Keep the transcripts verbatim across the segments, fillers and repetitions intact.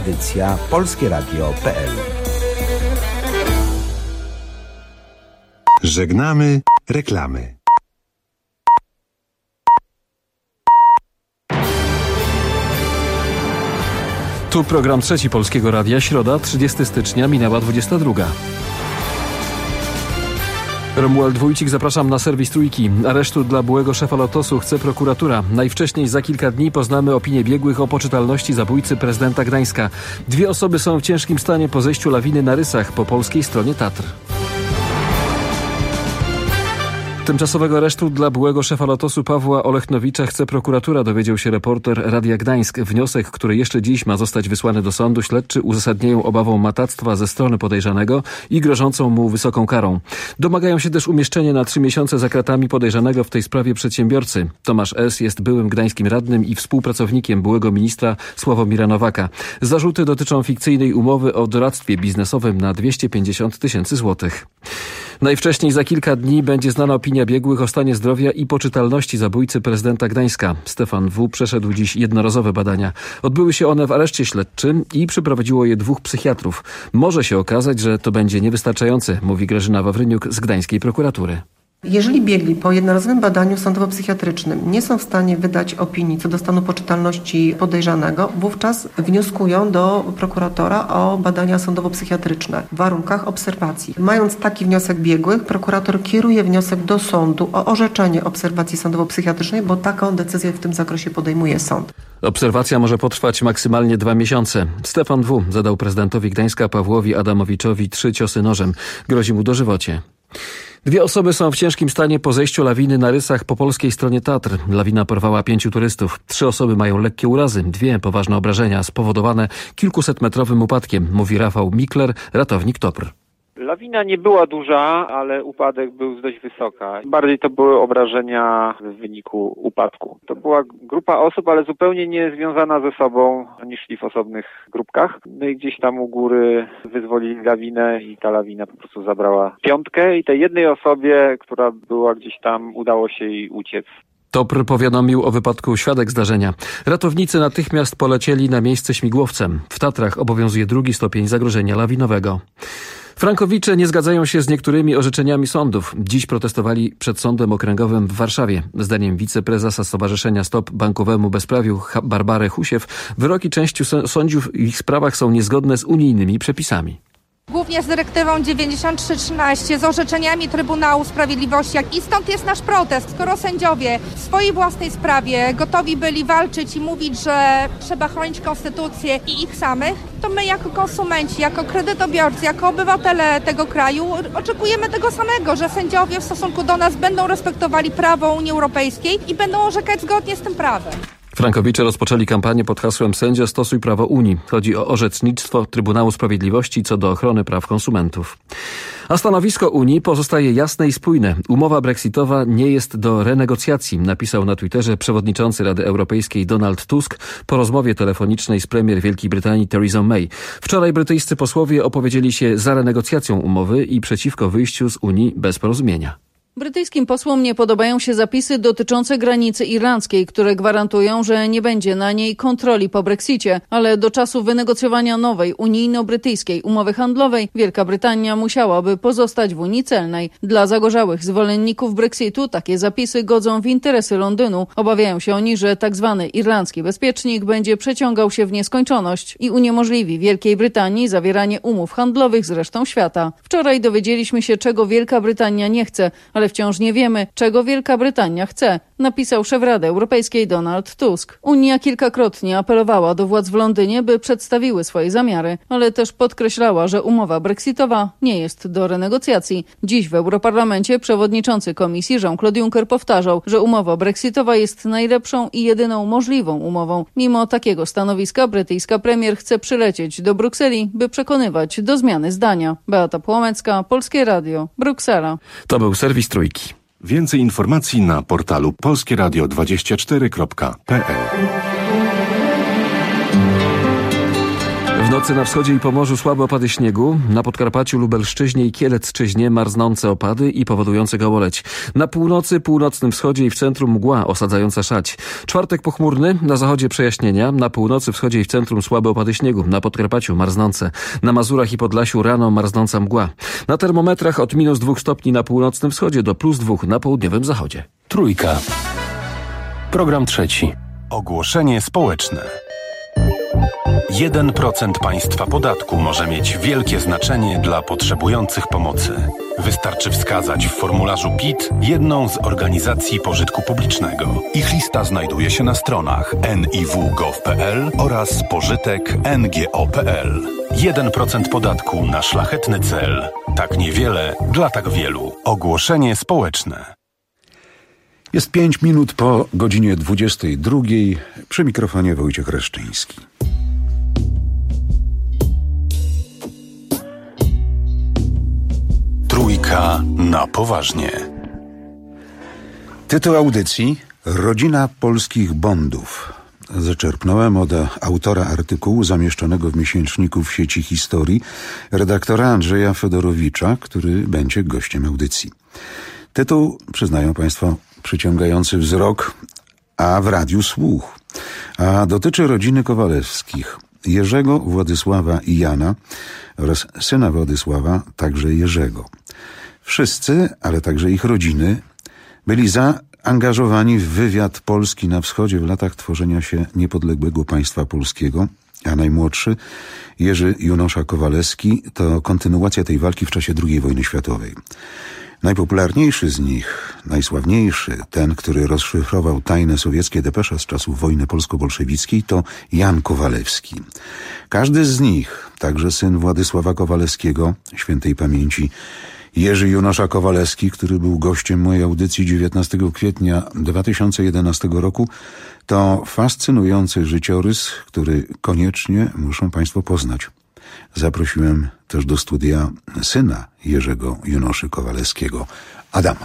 Edycja polskie radio kropka p l. Żegnamy reklamy. Tu program trzeci Polskiego Radia, środa, trzydziestego stycznia, minęła dwudziesta druga. Romuald Wójcik, zapraszam na serwis Trójki. Aresztu dla byłego szefa Lotosu chce prokuratura. Najwcześniej za kilka dni poznamy opinię biegłych o poczytalności zabójcy prezydenta Gdańska. Dwie osoby są w ciężkim stanie po zejściu lawiny na Rysach po polskiej stronie Tatr. Tymczasowego aresztu dla byłego szefa Lotosu Pawła Olechnowicza chce prokuratura, dowiedział się reporter Radia Gdańsk. Wniosek, który jeszcze dziś ma zostać wysłany do sądu, śledczy uzasadniają obawą matactwa ze strony podejrzanego i grożącą mu wysoką karą. Domagają się też umieszczenia na trzy miesiące za kratami podejrzanego w tej sprawie przedsiębiorcy. Tomasz S. jest byłym gdańskim radnym i współpracownikiem byłego ministra Sławomira Nowaka. Zarzuty dotyczą fikcyjnej umowy o doradztwie biznesowym na dwieście pięćdziesiąt tysięcy złotych. Najwcześniej za kilka dni będzie znana opinia biegłych o stanie zdrowia i poczytalności zabójcy prezydenta Gdańska. Stefan W. przeszedł dziś jednorazowe badania. Odbyły się one w areszcie śledczym i przeprowadziło je dwóch psychiatrów. Może się okazać, że to będzie niewystarczające, mówi Grażyna Wawryniuk z gdańskiej prokuratury. Jeżeli biegli po jednorazowym badaniu sądowo-psychiatrycznym nie są w stanie wydać opinii co do stanu poczytalności podejrzanego, wówczas wnioskują do prokuratora o badania sądowo-psychiatryczne w warunkach obserwacji. Mając taki wniosek biegłych, prokurator kieruje wniosek do sądu o orzeczenie obserwacji sądowo-psychiatrycznej, bo taką decyzję w tym zakresie podejmuje sąd. Obserwacja może potrwać maksymalnie dwa miesiące. Stefan W. zadał prezydentowi Gdańska Pawłowi Adamowiczowi trzy ciosy nożem. Grozi mu dożywocie. Dwie osoby są w ciężkim stanie po zejściu lawiny na Rysach po polskiej stronie Tatr. Lawina porwała pięciu turystów. Trzy osoby mają lekkie urazy, dwie poważne obrażenia spowodowane kilkusetmetrowym upadkiem, mówi Rafał Mikler, ratownik Topr. Lawina nie była duża, ale upadek był dość wysoka. Bardziej to były obrażenia w wyniku upadku. To była grupa osób, ale zupełnie nie związana ze sobą. Oni szli w osobnych grupkach. No i gdzieś tam u góry wyzwolili lawinę i ta lawina po prostu zabrała piątkę i tej jednej osobie, która była gdzieś tam, udało się jej uciec. Topr powiadomił o wypadku świadek zdarzenia. Ratownicy natychmiast polecieli na miejsce śmigłowcem. W Tatrach obowiązuje drugi stopień zagrożenia lawinowego. Frankowicze nie zgadzają się z niektórymi orzeczeniami sądów. Dziś protestowali przed Sądem Okręgowym w Warszawie. Zdaniem wiceprezesa Stowarzyszenia Stop Bankowemu Bezprawiu Barbary Husiew, wyroki części sędziów w ich sprawach są niezgodne z unijnymi przepisami. Głównie z dyrektywą dziewięćdziesiąt trzy trzynaście, z orzeczeniami Trybunału Sprawiedliwości. I stąd jest nasz protest. Skoro sędziowie w swojej własnej sprawie gotowi byli walczyć i mówić, że trzeba chronić konstytucję i ich samych, to my jako konsumenci, jako kredytobiorcy, jako obywatele tego kraju oczekujemy tego samego, że sędziowie w stosunku do nas będą respektowali prawo Unii Europejskiej i będą orzekać zgodnie z tym prawem. Frankowicze rozpoczęli kampanię pod hasłem Sędzia stosuj prawo Unii. Chodzi o orzecznictwo Trybunału Sprawiedliwości co do ochrony praw konsumentów. A stanowisko Unii pozostaje jasne i spójne. Umowa brexitowa nie jest do renegocjacji, napisał na Twitterze przewodniczący Rady Europejskiej Donald Tusk po rozmowie telefonicznej z premier Wielkiej Brytanii Theresa May. Wczoraj brytyjscy posłowie opowiedzieli się za renegocjacją umowy i przeciwko wyjściu z Unii bez porozumienia. Brytyjskim posłom nie podobają się zapisy dotyczące granicy irlandzkiej, które gwarantują, że nie będzie na niej kontroli po Brexicie, ale do czasu wynegocjowania nowej unijno-brytyjskiej umowy handlowej Wielka Brytania musiałaby pozostać w Unii celnej. Dla zagorzałych zwolenników Brexitu takie zapisy godzą w interesy Londynu. Obawiają się oni, że tzw. irlandzki bezpiecznik będzie przeciągał się w nieskończoność i uniemożliwi Wielkiej Brytanii zawieranie umów handlowych z resztą świata. Wczoraj dowiedzieliśmy się, czego Wielka Brytania nie chce, ale wciąż nie wiemy, czego Wielka Brytania chce, napisał szef Rady Europejskiej Donald Tusk. Unia kilkakrotnie apelowała do władz w Londynie, by przedstawiły swoje zamiary, ale też podkreślała, że umowa brexitowa nie jest do renegocjacji. Dziś w Europarlamencie przewodniczący komisji Jean-Claude Juncker powtarzał, że umowa brexitowa jest najlepszą i jedyną możliwą umową. Mimo takiego stanowiska brytyjska premier chce przylecieć do Brukseli, by przekonywać do zmiany zdania. Beata Płomecka, Polskie Radio, Bruksela. To był serwis Trójki. Więcej informacji na portalu polskie radio dwadzieścia cztery kropka p l. nocy na wschodzie i Pomorzu słabe opady śniegu, na Podkarpaciu, Lubelszczyźnie i Kielecczyźnie marznące opady i powodujące gołoleć. Na północy, północnym wschodzie i w centrum mgła osadzająca szać. Czwartek pochmurny, na zachodzie przejaśnienia, na północy, wschodzie i w centrum słabe opady śniegu, na Podkarpaciu marznące, na Mazurach i Podlasiu rano marznąca mgła. Na termometrach od minus dwóch stopni na północnym wschodzie do plus dwóch na południowym zachodzie. Trójka. Program trzeci. Ogłoszenie społeczne. jeden procent państwa podatku może mieć wielkie znaczenie dla potrzebujących pomocy. Wystarczy wskazać w formularzu P I T jedną z organizacji pożytku publicznego. Ich lista znajduje się na stronach en i w kropka gov kropka pe el oraz pożytek kropka en ge o kropka pe el. jeden procent podatku na szlachetny cel. Tak niewiele dla tak wielu. Ogłoszenie społeczne. Jest pięć minut po godzinie dwudziestej drugiej. Przy mikrofonie Wojciech Reszczyński. Trójka na poważnie. Tytuł audycji: Rodzina polskich Bondów. Zaczerpnąłem od autora artykułu zamieszczonego w miesięczniku w sieci Historii, redaktora Andrzeja Fedorowicza, który będzie gościem audycji. Tytuł, przyznają Państwo, przyciągający wzrok, a w radiu słuch. A dotyczy rodziny Kowalewskich, Jerzego, Władysława i Jana oraz syna Władysława, także Jerzego. Wszyscy, ale także ich rodziny, byli zaangażowani w wywiad Polski na wschodzie w latach tworzenia się niepodległego państwa polskiego, a najmłodszy, Jerzy Junosza Kowalewski, to kontynuacja tej walki w czasie drugiej wojny światowej. Najpopularniejszy z nich, najsławniejszy, ten, który rozszyfrował tajne sowieckie depesze z czasów wojny polsko-bolszewickiej, to Jan Kowalewski. Każdy z nich, także syn Władysława Kowalewskiego, świętej pamięci Jerzy Junosza Kowalewski, który był gościem mojej audycji dziewiętnastego kwietnia dwa tysiące jedenastego roku, to fascynujący życiorys, który koniecznie muszą Państwo poznać. Zaprosiłem też do studia syna Jerzego Junoszy Kowalewskiego, Adama.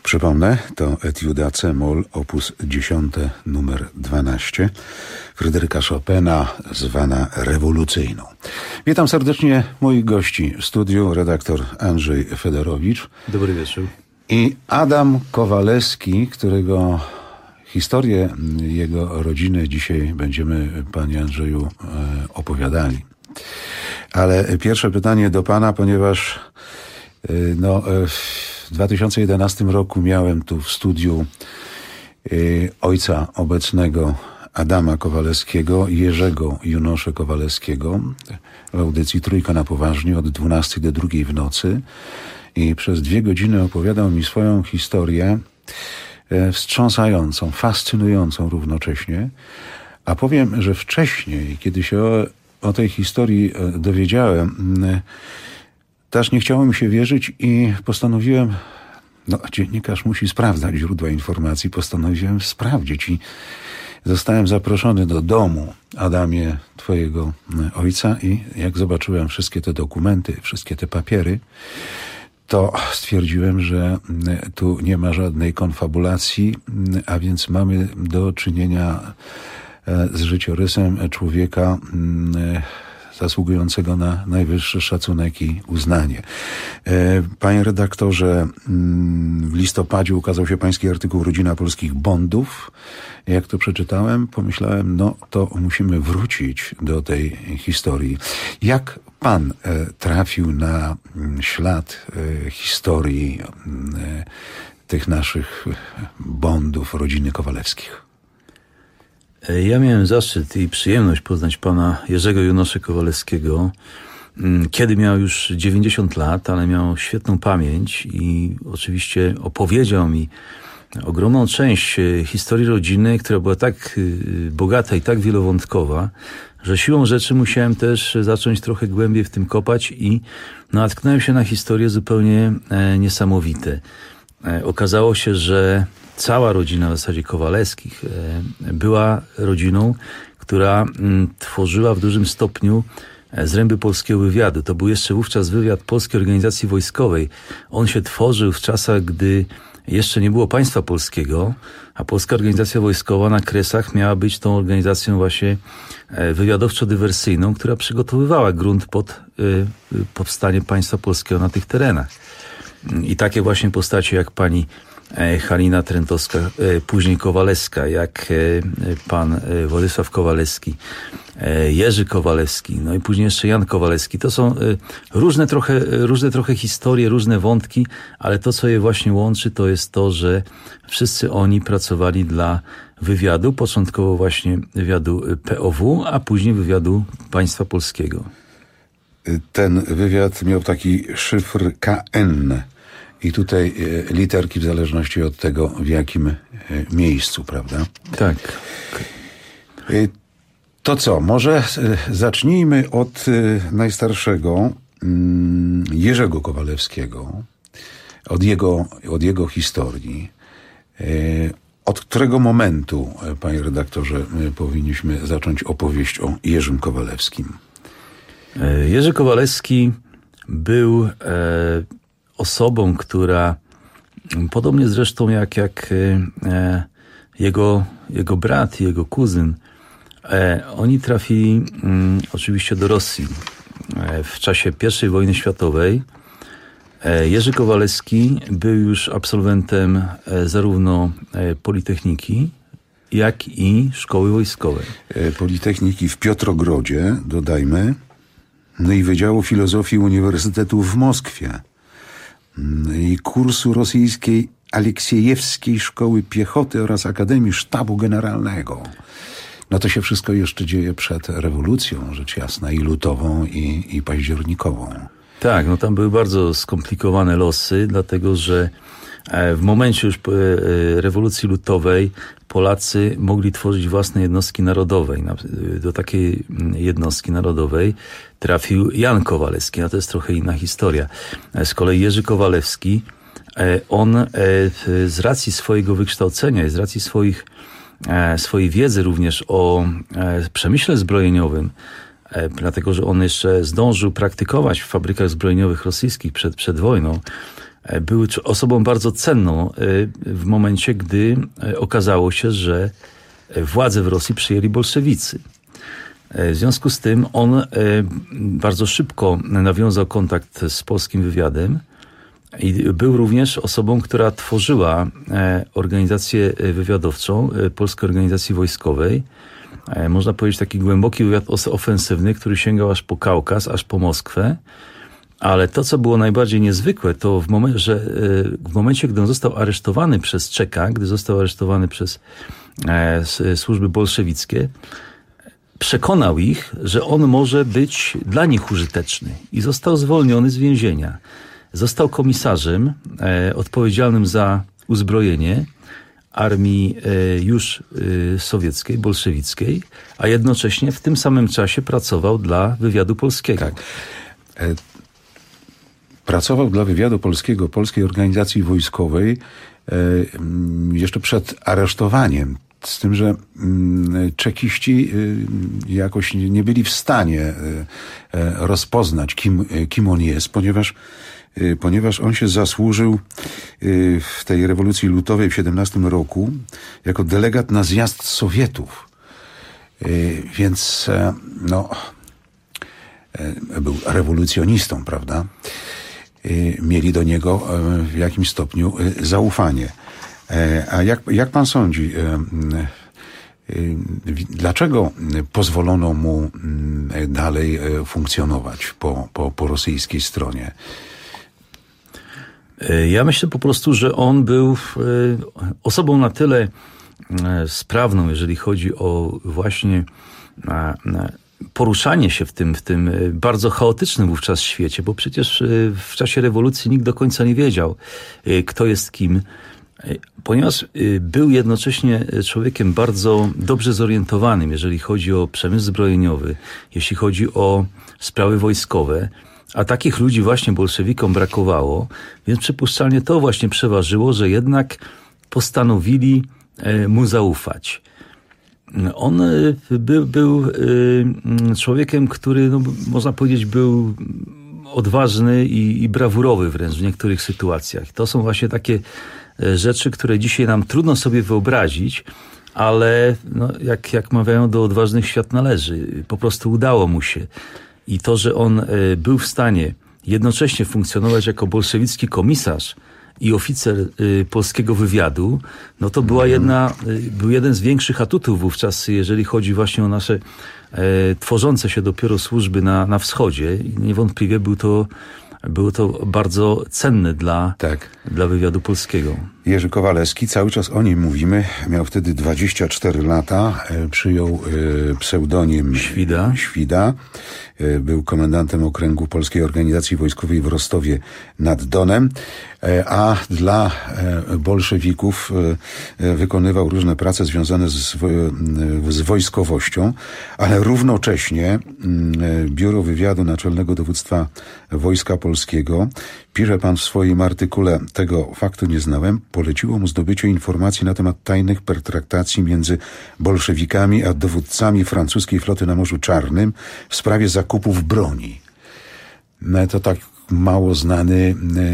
Przypomnę, to etiuda C-moll, opus dziesięć, numer dwanaście, Fryderyka Chopina, zwana rewolucyjną. Witam serdecznie moich gości w studiu, redaktor Andrzej Fedorowicz. Dobry wieczór. I Adam Kowalewski, którego historię jego rodziny dzisiaj będziemy, panie Andrzeju, opowiadali. Ale pierwsze pytanie do pana, ponieważ no, w dwa tysiące jedenastym roku miałem tu w studiu ojca obecnego Adama Kowalewskiego, Jerzego Junosze Kowalewskiego, w audycji Trójka na poważnie od dwunastej do drugiej w nocy, i przez dwie godziny opowiadał mi swoją historię, wstrząsającą, fascynującą równocześnie. A powiem, że wcześniej, kiedy się o, o tej historii dowiedziałem, też nie chciało mi się wierzyć i postanowiłem, no dziennikarz musi sprawdzać źródła informacji, postanowiłem sprawdzić i zostałem zaproszony do domu, Adamie, twojego ojca, i jak zobaczyłem wszystkie te dokumenty, wszystkie te papiery, to stwierdziłem, że tu nie ma żadnej konfabulacji, a więc mamy do czynienia z życiorysem człowieka zasługującego na najwyższy szacunek i uznanie. Panie redaktorze, w listopadzie ukazał się pański artykuł Rodzina polskich Bondów. Jak to przeczytałem, pomyślałem, no to musimy wrócić do tej historii. Jak pan trafił na ślad historii tych naszych Bondów, rodziny Kowalewskich? Ja miałem zaszczyt i przyjemność poznać pana Jerzego Junosze Kowalewskiego, kiedy miał już dziewięćdziesiąt lat, ale miał świetną pamięć i oczywiście opowiedział mi ogromną część historii rodziny, która była tak bogata i tak wielowątkowa, że siłą rzeczy musiałem też zacząć trochę głębiej w tym kopać i natknąłem się na historie zupełnie niesamowite. Okazało się, że cała rodzina w zasadzie Kowalewskich była rodziną, która tworzyła w dużym stopniu zręby polskiego wywiadu. To był jeszcze wówczas wywiad Polskiej Organizacji Wojskowej. On się tworzył w czasach, gdy jeszcze nie było państwa polskiego, a Polska Organizacja Wojskowa na Kresach miała być tą organizacją właśnie wywiadowczo-dywersyjną, która przygotowywała grunt pod powstanie państwa polskiego na tych terenach. I takie właśnie postacie jak pani Halina Trentowska, później Kowalewska, jak pan Władysław Kowalewski, Jerzy Kowalewski, no i później jeszcze Jan Kowalewski. To są różne trochę, różne trochę historie, różne wątki, ale to, co je właśnie łączy, to jest to, że wszyscy oni pracowali dla wywiadu, początkowo właśnie wywiadu P O W, a później wywiadu państwa polskiego. Ten wywiad miał taki szyfr K N. I tutaj literki w zależności od tego, w jakim miejscu, prawda? Tak. To co, może zacznijmy od najstarszego, Jerzego Kowalewskiego, od jego, od jego historii. Od którego momentu, panie redaktorze, powinniśmy zacząć opowieść o Jerzym Kowalewskim? Jerzy Kowalewski był e, osobą, która podobnie zresztą jak, jak e, jego, jego brat i jego kuzyn, e, oni trafili mm, oczywiście do Rosji e, w czasie pierwszej wojny światowej. E, Jerzy Kowalewski był już absolwentem e, zarówno e, Politechniki, jak i Szkoły Wojskowej. E, Politechniki w Piotrogrodzie, dodajmy, no i Wydziału Filozofii Uniwersytetu w Moskwie i kursu rosyjskiej Aleksiejewskiej Szkoły Piechoty oraz Akademii Sztabu Generalnego. No to się wszystko jeszcze dzieje przed rewolucją, rzecz jasna, i lutową, i, i październikową. Tak, no tam były bardzo skomplikowane losy, dlatego że w momencie już rewolucji lutowej Polacy mogli tworzyć własne jednostki narodowe. Do takiej jednostki narodowej trafił Jan Kowalewski, a to jest trochę inna historia. Z kolei Jerzy Kowalewski, on z racji swojego wykształcenia i z racji swoich, swojej wiedzy również o przemyśle zbrojeniowym, dlatego że on jeszcze zdążył praktykować w fabrykach zbrojeniowych rosyjskich przed, przed wojną, był osobą bardzo cenną w momencie, gdy okazało się, że władzę w Rosji przyjęli bolszewicy. W związku z tym on bardzo szybko nawiązał kontakt z polskim wywiadem i był również osobą, która tworzyła organizację wywiadowczą Polskiej Organizacji Wojskowej. Można powiedzieć taki głęboki wywiad ofensywny, który sięgał aż po Kaukaz, aż po Moskwę. Ale to, co było najbardziej niezwykłe, to w momencie, że w momencie, gdy on został aresztowany przez Czeka, gdy został aresztowany przez służby bolszewickie, przekonał ich, że on może być dla nich użyteczny i został zwolniony z więzienia. Został komisarzem e, odpowiedzialnym za uzbrojenie armii e, już e, sowieckiej, bolszewickiej, a jednocześnie w tym samym czasie pracował dla wywiadu polskiego. Tak. E, pracował dla wywiadu polskiego, Polskiej Organizacji Wojskowej e, jeszcze przed aresztowaniem. Z tym, że czekiści jakoś nie byli w stanie rozpoznać, kim, kim on jest, ponieważ, ponieważ on się zasłużył w tej rewolucji lutowej w siedemnastym roku jako delegat na zjazd Sowietów. Więc no, był rewolucjonistą, prawda? Mieli do niego w jakimś stopniu zaufanie. A jak, jak pan sądzi, dlaczego pozwolono mu dalej funkcjonować po, po, po rosyjskiej stronie? Ja myślę po prostu, że on był osobą na tyle sprawną, jeżeli chodzi o właśnie poruszanie się w tym, w tym bardzo chaotycznym wówczas świecie, bo przecież w czasie rewolucji nikt do końca nie wiedział, kto jest kim. Ponieważ był jednocześnie człowiekiem bardzo dobrze zorientowanym, jeżeli chodzi o przemysł zbrojeniowy, jeśli chodzi o sprawy wojskowe, a takich ludzi właśnie bolszewikom brakowało, więc przypuszczalnie to właśnie przeważyło, że jednak postanowili mu zaufać. On był, był człowiekiem, który, no, można powiedzieć, był odważny i, i brawurowy wręcz w niektórych sytuacjach. To są właśnie takie rzeczy, które dzisiaj nam trudno sobie wyobrazić, ale no, jak, jak mawiają, do odważnych świat należy. Po prostu udało mu się. I to, że on był w stanie jednocześnie funkcjonować jako bolszewicki komisarz i oficer polskiego wywiadu, no to była jedna, był jeden z większych atutów wówczas, jeżeli chodzi właśnie o nasze e, tworzące się dopiero służby na, na wschodzie. I niewątpliwie był to Było to bardzo cenne dla, tak. dla wywiadu polskiego. Jerzy Kowalewski, cały czas o nim mówimy, miał wtedy dwadzieścia cztery lata, przyjął pseudonim Świda. Świda. Był komendantem okręgu Polskiej Organizacji Wojskowej w Rostowie nad Donem, a dla bolszewików wykonywał różne prace związane z, z wojskowością, ale równocześnie Biuro Wywiadu Naczelnego Dowództwa Wojska Polskiego, pisze pan w swoim artykule, tego faktu nie znałem, poleciło mu zdobycie informacji na temat tajnych pertraktacji między bolszewikami a dowódcami francuskiej floty na Morzu Czarnym w sprawie zakupów broni. No to tak mało znany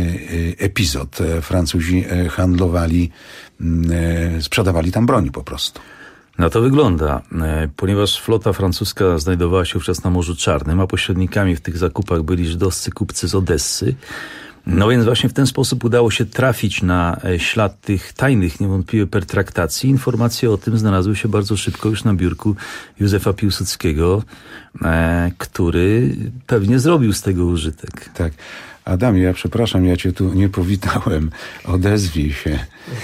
epizod. Francuzi handlowali, sprzedawali tam broń po prostu. Na to wygląda, ponieważ flota francuska znajdowała się wówczas na Morzu Czarnym, a pośrednikami w tych zakupach byli żydowscy kupcy z Odessy. No więc właśnie w ten sposób udało się trafić na ślad tych tajnych, niewątpliwie pertraktacji. Informacje o tym znalazły się bardzo szybko już na biurku Józefa Piłsudskiego, który pewnie zrobił z tego użytek. Tak. Adamie, ja przepraszam, ja cię tu nie powitałem. Odezwij się.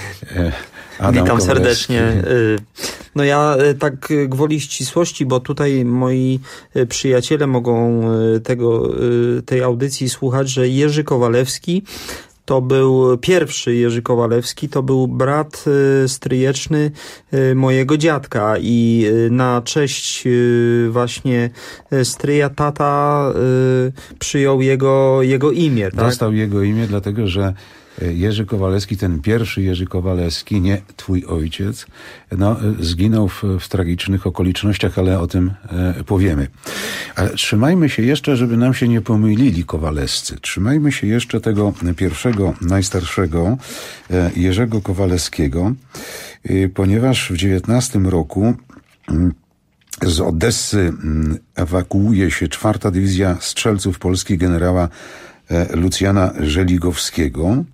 Adam Witam Kowalewski. Serdecznie. No ja tak gwoli ścisłości, bo tutaj moi przyjaciele mogą tego, tej audycji słuchać, że Jerzy Kowalewski to był pierwszy Jerzy Kowalewski, to był brat stryjeczny mojego dziadka i na cześć właśnie stryja tata przyjął jego, jego imię. Tak? Dostał jego imię, dlatego że Jerzy Kowalewski, ten pierwszy Jerzy Kowalewski, nie twój ojciec, no, zginął w, w tragicznych okolicznościach, ale o tym e, powiemy. Ale trzymajmy się jeszcze, żeby nam się nie pomylili Kowalewscy. Trzymajmy się jeszcze tego pierwszego, najstarszego e, Jerzego Kowalewskiego, e, ponieważ w dziewiętnastym roku m, z Odessy ewakuuje się czwarta dywizja strzelców polskich generała Lucjana Żeligowskiego,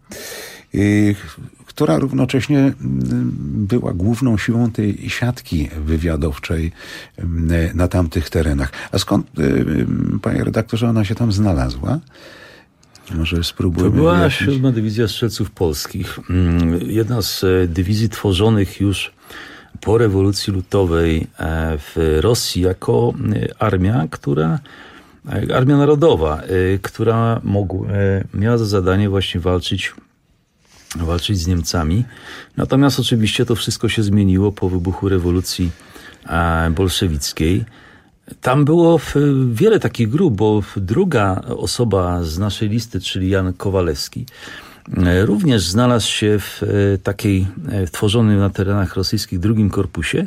która równocześnie była główną siłą tej siatki wywiadowczej na tamtych terenach. A skąd, panie redaktorze, ona się tam znalazła? Może spróbujmy. To była wyjaśnić. siódma dywizja strzelców polskich. Jedna z dywizji tworzonych już po rewolucji lutowej w Rosji jako armia, która Armia Narodowa, która mogła, miała za zadanie właśnie walczyć, walczyć z Niemcami. Natomiast oczywiście to wszystko się zmieniło po wybuchu rewolucji bolszewickiej. Tam było wiele takich grup, bo druga osoba z naszej listy, czyli Jan Kowalewski, również znalazł się w takiej tworzonym na terenach rosyjskich drugim korpusie.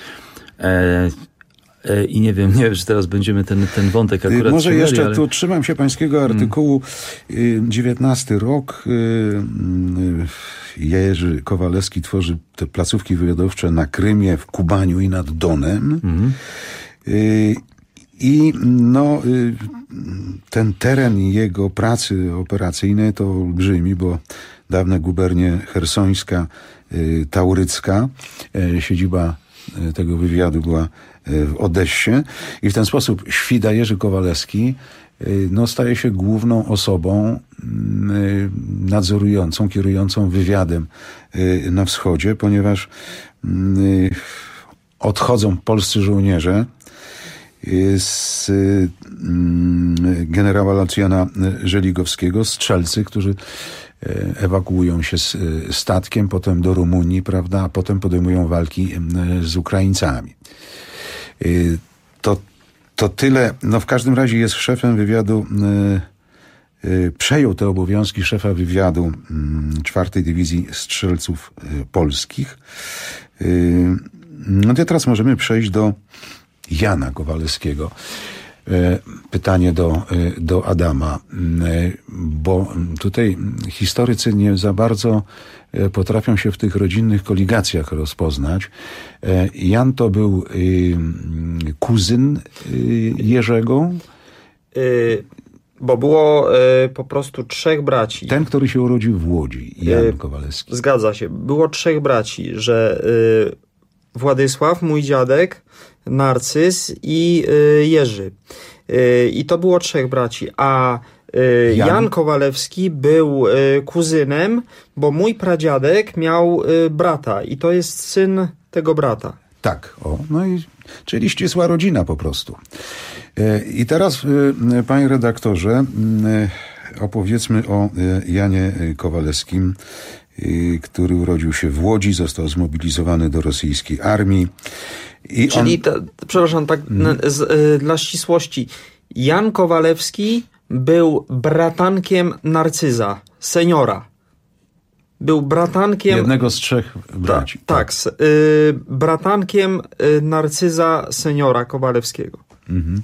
I nie wiem, nie wiem, czy teraz będziemy ten, ten wątek akurat Może trzymali, jeszcze ale... tu trzymam się pańskiego artykułu. dziewiętnasty rok. Jerzy Kowalewski tworzy te placówki wywiadowcze na Krymie, w Kubaniu i nad Donem. Mhm. I no, ten teren jego pracy operacyjnej to olbrzymi, bo dawne gubernie chersońska, taurycka, siedziba tego wywiadu była w Odessie i w ten sposób Świda Jerzy Kowalewski no, staje się główną osobą nadzorującą, kierującą wywiadem na wschodzie, ponieważ odchodzą polscy żołnierze z generała Lucjana Żeligowskiego, strzelcy, którzy ewakuują się z statkiem, potem do Rumunii, prawda, a potem podejmują walki z Ukraińcami. To, to tyle. No w każdym razie jest szefem wywiadu, przejął te obowiązki szefa wywiadu czwartej Dywizji Strzelców Polskich. No to teraz możemy przejść do Jana Kowalewskiego. Pytanie do, do Adama, bo tutaj historycy nie za bardzo potrafią się w tych rodzinnych koligacjach rozpoznać. Jan to był kuzyn Jerzego? Bo było po prostu trzech braci. Ten, który się urodził w Łodzi, Jan Kowalewski. Zgadza się. Było trzech braci, że Władysław, mój dziadek, Narcyz i Jerzy. I to było trzech braci. A Jan, Jan Kowalewski był kuzynem, bo mój pradziadek miał brata i to jest syn tego brata. Tak, o, no i czyli ścisła rodzina po prostu. I teraz, panie redaktorze, opowiedzmy o Janie Kowalewskim, który urodził się w Łodzi, został zmobilizowany do rosyjskiej armii. I Czyli, on... ta, przepraszam, tak hmm. z, y, dla ścisłości, Jan Kowalewski był bratankiem Narcyza, seniora. Był bratankiem... Jednego z trzech braci. Ta, tak, tak. Y, bratankiem y, Narcyza, seniora Kowalewskiego. Mhm.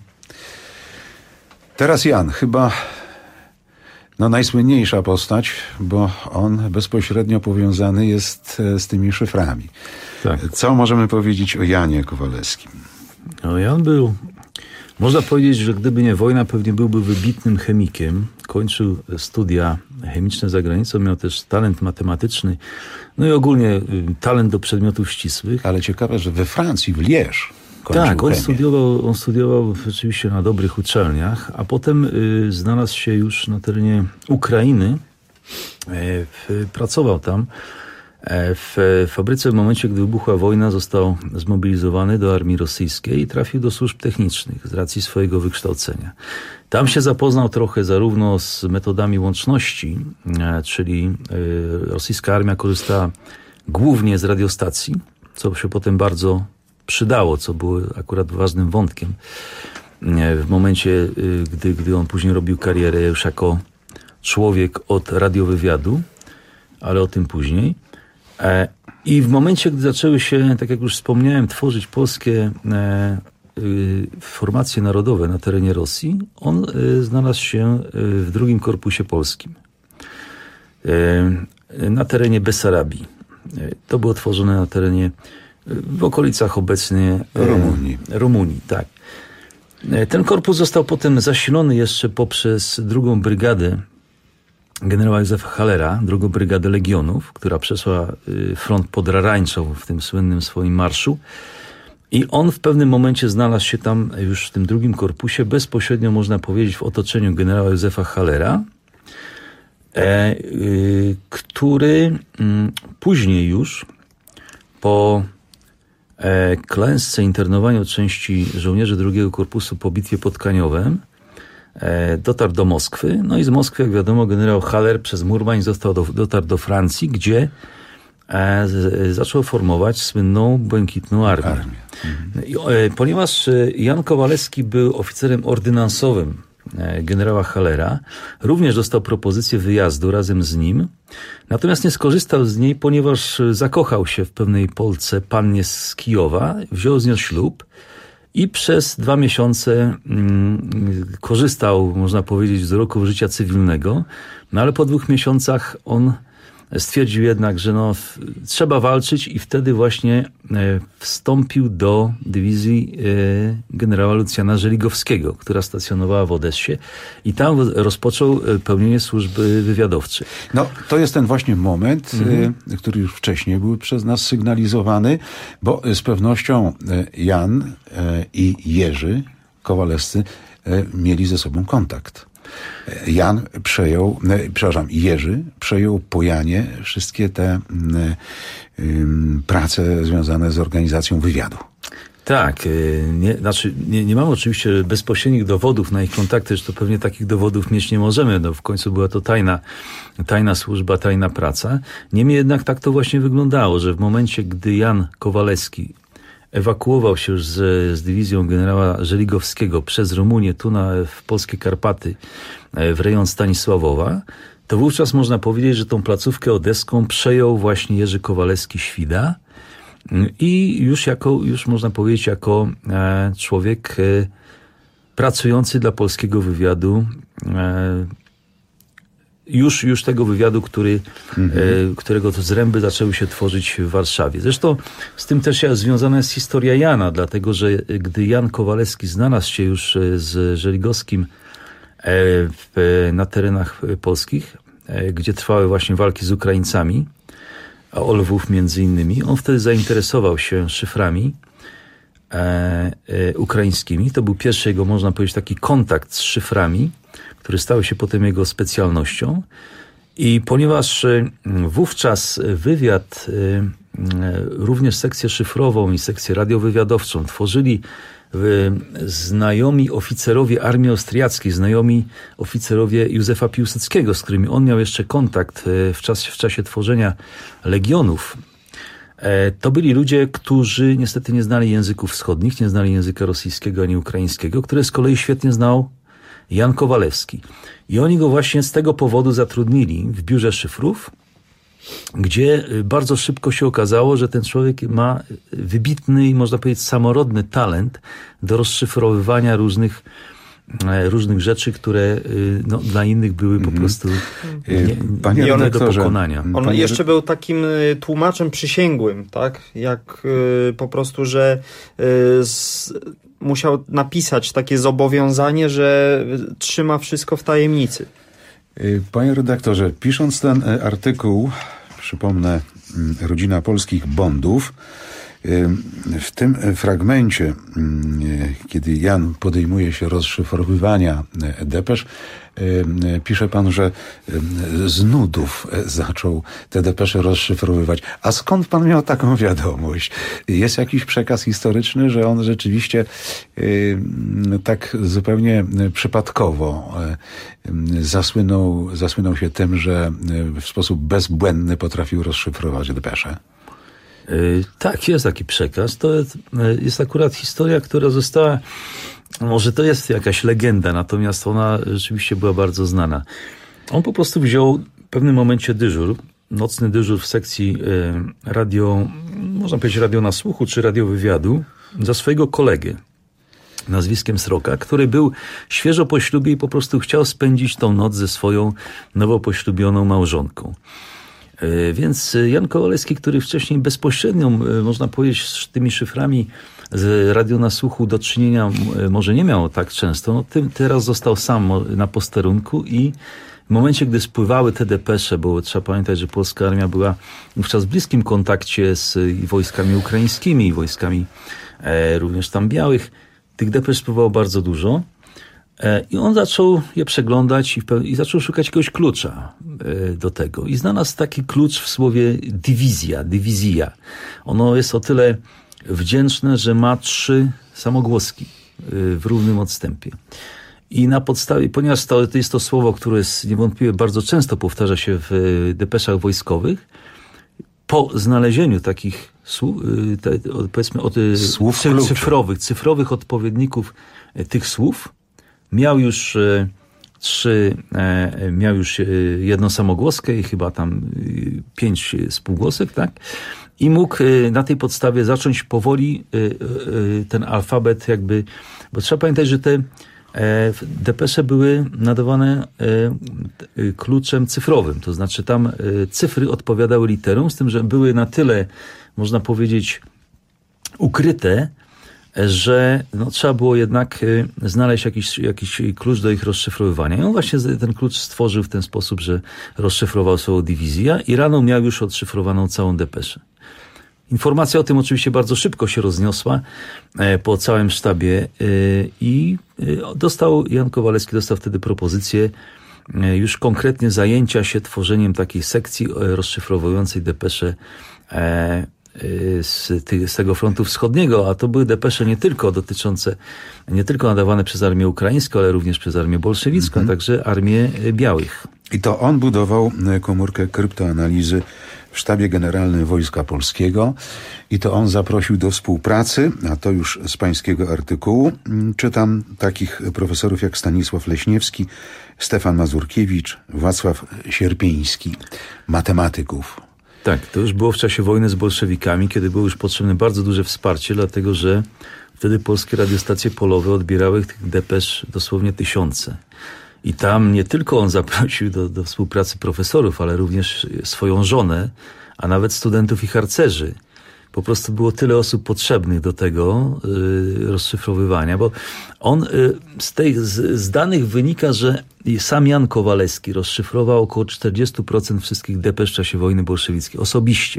Teraz Jan, chyba no, najsłynniejsza postać, bo on bezpośrednio powiązany jest z tymi szyframi. Tak. Co możemy powiedzieć o Janie Kowalewskim? No, Jan był, można powiedzieć, że gdyby nie wojna, pewnie byłby wybitnym chemikiem. Kończył studia chemiczne za granicą, miał też talent matematyczny, no i ogólnie talent do przedmiotów ścisłych. Ale ciekawe, że we Francji, w Liège, tak, on studiował, on studiował rzeczywiście na dobrych uczelniach, a potem y, znalazł się już na terenie Ukrainy, y, pracował tam. W fabryce w momencie, gdy wybuchła wojna, został zmobilizowany do armii rosyjskiej i trafił do służb technicznych z racji swojego wykształcenia. Tam się zapoznał trochę zarówno z metodami łączności, czyli rosyjska armia korzystała głównie z radiostacji, co się potem bardzo przydało, co było akurat ważnym wątkiem. W momencie, gdy, gdy on później robił karierę już jako człowiek od radiowywiadu, ale o tym później. I w momencie, gdy zaczęły się, tak jak już wspomniałem, tworzyć polskie formacje narodowe na terenie Rosji, on znalazł się w drugim korpusie polskim na terenie Besarabii. To było tworzone na terenie, w okolicach obecnie Rumunii. Rumunii, tak. Ten korpus został potem zasilony jeszcze poprzez drugą brygadę generała Józefa Hallera, drugą brygadę legionów, która przeszła front podrarańczą w tym słynnym swoim marszu. I on w pewnym momencie znalazł się tam już w tym drugim korpusie, bezpośrednio można powiedzieć w otoczeniu generała Józefa Hallera, e, y, który y, później już po e, klęsce internowaniu części żołnierzy drugiego korpusu po bitwie pod Kaniowem e, dotarł do Moskwy. No i z Moskwy, jak wiadomo, generał Haller przez Murmańsk został do, dotarł do Francji, gdzie e, z, zaczął formować słynną Błękitną Armię. Armię. Mhm. Ponieważ Jan Kowalewski był oficerem ordynansowym generała Hallera, również dostał propozycję wyjazdu razem z nim, natomiast nie skorzystał z niej, ponieważ zakochał się w pewnej Polce, pannie z Kijowa, wziął z nią ślub i przez dwa miesiące mm, korzystał, można powiedzieć, z uroków życia cywilnego, no ale po dwóch miesiącach on stwierdził jednak, że no, trzeba walczyć i wtedy właśnie e, wstąpił do dywizji e, generała Lucjana Żeligowskiego, która stacjonowała w Odessie i tam rozpoczął pełnienie służby wywiadowczej. No, to jest ten właśnie moment, mhm. e, który już wcześniej był przez nas sygnalizowany, bo z pewnością Jan e, i Jerzy Kowalewscy e, mieli ze sobą kontakt. Jan przejął, przepraszam, Jerzy przejął po Janie wszystkie te y, y, prace związane z organizacją wywiadu. Tak, nie, znaczy nie, nie mamy oczywiście bezpośrednich dowodów na ich kontakty, że to pewnie takich dowodów mieć nie możemy, no w końcu była to tajna, tajna służba, tajna praca. Niemniej jednak tak to właśnie wyglądało, że w momencie, gdy Jan Kowalewski ewakuował się już z, z dywizją generała Żeligowskiego przez Rumunię tu na, w polskie Karpaty, w rejon Stanisławowa, to wówczas można powiedzieć, że tą placówkę odeską przejął właśnie Jerzy Kowalewski-Świda i już jako, już można powiedzieć, jako e, człowiek e, pracujący dla polskiego wywiadu, e, Już, już tego wywiadu, który, mhm. e, którego to zręby zaczęły się tworzyć w Warszawie. Zresztą z tym też związana jest historia Jana, dlatego że gdy Jan Kowalewski znalazł się już z Żeligowskim e, w, na terenach polskich, e, gdzie trwały właśnie walki z Ukraińcami, a o Lwów między innymi, on wtedy zainteresował się szyframi e, e, ukraińskimi. To był pierwszy jego, można powiedzieć, taki kontakt z szyframi, który stał się potem jego specjalnością. I ponieważ wówczas wywiad, również sekcję szyfrową i sekcję radiowywiadowczą tworzyli znajomi oficerowie armii austriackiej, znajomi oficerowie Józefa Piłsudskiego, z którymi on miał jeszcze kontakt w czasie, w czasie tworzenia legionów, to byli ludzie, którzy niestety nie znali języków wschodnich, nie znali języka rosyjskiego ani ukraińskiego, które z kolei świetnie znał Jan Kowalewski. I oni go właśnie z tego powodu zatrudnili w biurze szyfrów, gdzie bardzo szybko się okazało, że ten człowiek ma wybitny i można powiedzieć samorodny talent do rozszyfrowywania różnych różnych rzeczy, które no, dla innych były po prostu nie, nie do pokonania. On Panie... jeszcze był takim tłumaczem przysięgłym, tak? Jak y, po prostu, że y, z, musiał napisać takie zobowiązanie, że trzyma wszystko w tajemnicy. Panie redaktorze, pisząc ten artykuł, przypomnę, Rodzina polskich Bondów, w tym fragmencie, kiedy Jan podejmuje się rozszyfrowywania depesz, pisze pan, że z nudów zaczął te depesze rozszyfrowywać. A skąd pan miał taką wiadomość? Jest jakiś przekaz historyczny, że on rzeczywiście tak zupełnie przypadkowo zasłynął, zasłynął się tym, że w sposób bezbłędny potrafił rozszyfrować depesze? Tak, jest taki przekaz. To jest akurat historia, która została, może to jest jakaś legenda, natomiast ona rzeczywiście była bardzo znana. On po prostu wziął w pewnym momencie dyżur nocny dyżur w sekcji radio, można powiedzieć radio na słuchu, czy radio wywiadu, za swojego kolegę nazwiskiem Sroka, który był świeżo po ślubie i po prostu chciał spędzić tą noc ze swoją nowo poślubioną małżonką. Więc Jan Kowalewski, który wcześniej bezpośrednio, można powiedzieć, z tymi szyframi z radio na słuchu do czynienia może nie miał tak często, no tym teraz został sam na posterunku i w momencie, gdy spływały te depesze, bo trzeba pamiętać, że polska armia była wówczas w bliskim kontakcie z wojskami ukraińskimi i wojskami e, również tam białych, tych depesz spływało bardzo dużo e, i on zaczął je przeglądać i, i zaczął szukać jakiegoś klucza e, do tego. I znalazł taki klucz w słowie dywizja, dywizja. Ono jest o tyle wdzięczne, że ma trzy samogłoski e, w równym odstępie. I na podstawie, ponieważ to, to jest to słowo, które jest niewątpliwie bardzo często powtarza się w depeszach wojskowych, po znalezieniu takich słów, te, powiedzmy od, słów cy, cyfrowych, cyfrowych odpowiedników tych słów, miał już e, trzy, e, miał już jedną samogłoskę i chyba tam pięć spółgłosek, tak? I mógł na tej podstawie zacząć powoli e, e, ten alfabet jakby, bo trzeba pamiętać, że te depesze były nadawane kluczem cyfrowym, to znaczy tam cyfry odpowiadały literom, z tym, że były na tyle, można powiedzieć, ukryte, że no, trzeba było jednak znaleźć jakiś, jakiś klucz do ich rozszyfrowywania. I on właśnie ten klucz stworzył w ten sposób, że rozszyfrował słowo dywizja i rano miał już odszyfrowaną całą depeszę. Informacja o tym oczywiście bardzo szybko się rozniosła po całym sztabie i dostał, Jan Kowalewski dostał wtedy propozycję już konkretnie zajęcia się tworzeniem takiej sekcji rozszyfrowującej depesze z, z tego frontu wschodniego, a to były depesze nie tylko dotyczące, nie tylko nadawane przez armię ukraińską, ale również przez armię bolszewicką, mhm. także armię białych. I to on budował komórkę kryptoanalizy w Sztabie Generalnym Wojska Polskiego i to on zaprosił do współpracy, a to już z pańskiego artykułu, czytam takich profesorów jak Stanisław Leśniewski, Stefan Mazurkiewicz, Wacław Sierpiński, matematyków. Tak, to już było w czasie wojny z bolszewikami, kiedy było już potrzebne bardzo duże wsparcie, dlatego że wtedy polskie radiostacje polowe odbierały tych depesz dosłownie tysiące. I tam nie tylko on zaprosił do, do współpracy profesorów, ale również swoją żonę, a nawet studentów i harcerzy. Po prostu było tyle osób potrzebnych do tego y, rozszyfrowywania, bo on y, z, tej, z, z danych wynika, że sam Jan Kowalewski rozszyfrował około czterdzieści procent wszystkich depesz w czasie wojny bolszewickiej, osobiście.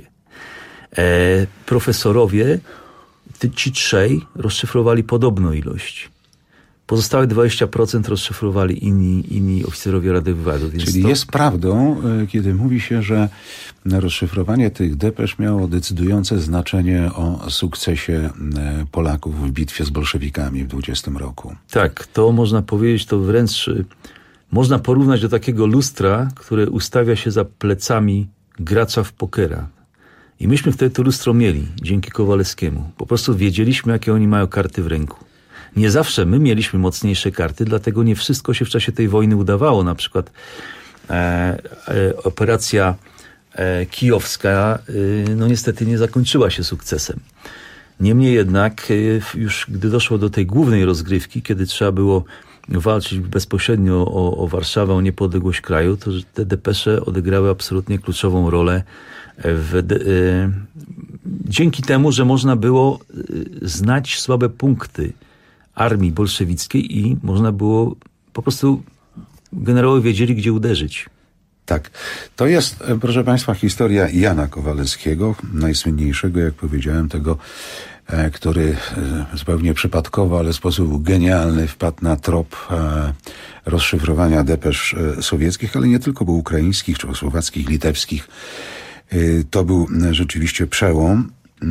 E, profesorowie, ty, ci trzej, rozszyfrowali podobną ilość. Pozostałe dwadzieścia procent rozszyfrowali inni, inni oficerowie Rady Wywiadu. Więc Czyli to... jest prawdą, kiedy mówi się, że rozszyfrowanie tych depesz miało decydujące znaczenie o sukcesie Polaków w bitwie z bolszewikami w dwudziestym roku. Tak, to można powiedzieć, to wręcz można porównać do takiego lustra, które ustawia się za plecami gracza w pokera. I myśmy wtedy to lustro mieli, dzięki Kowalewskiemu. Po prostu wiedzieliśmy, jakie oni mają karty w ręku. Nie zawsze my mieliśmy mocniejsze karty, dlatego nie wszystko się w czasie tej wojny udawało. Na przykład e, e, operacja e, kijowska e, no niestety nie zakończyła się sukcesem. Niemniej jednak e, już gdy doszło do tej głównej rozgrywki, kiedy trzeba było walczyć bezpośrednio o, o Warszawę, o niepodległość kraju, to te depesze odegrały absolutnie kluczową rolę w, e, dzięki temu, że można było znać słabe punkty armii bolszewickiej i można było, po prostu generałowie wiedzieli, gdzie uderzyć. Tak. To jest, proszę Państwa, historia Jana Kowalewskiego, najsłynniejszego, jak powiedziałem, tego, który zupełnie przypadkowo, ale w sposób genialny wpadł na trop rozszyfrowania depesz sowieckich, ale nie tylko, bo ukraińskich, czechosłowackich, litewskich. To był rzeczywiście przełom.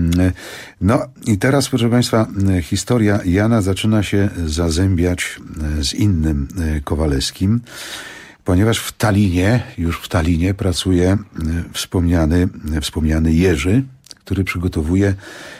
No i teraz, proszę Państwa, historia Jana zaczyna się zazębiać z innym Kowalewskim, ponieważ w Talinie, już w Talinie pracuje wspomniany, wspomniany Jerzy, który przygotowuje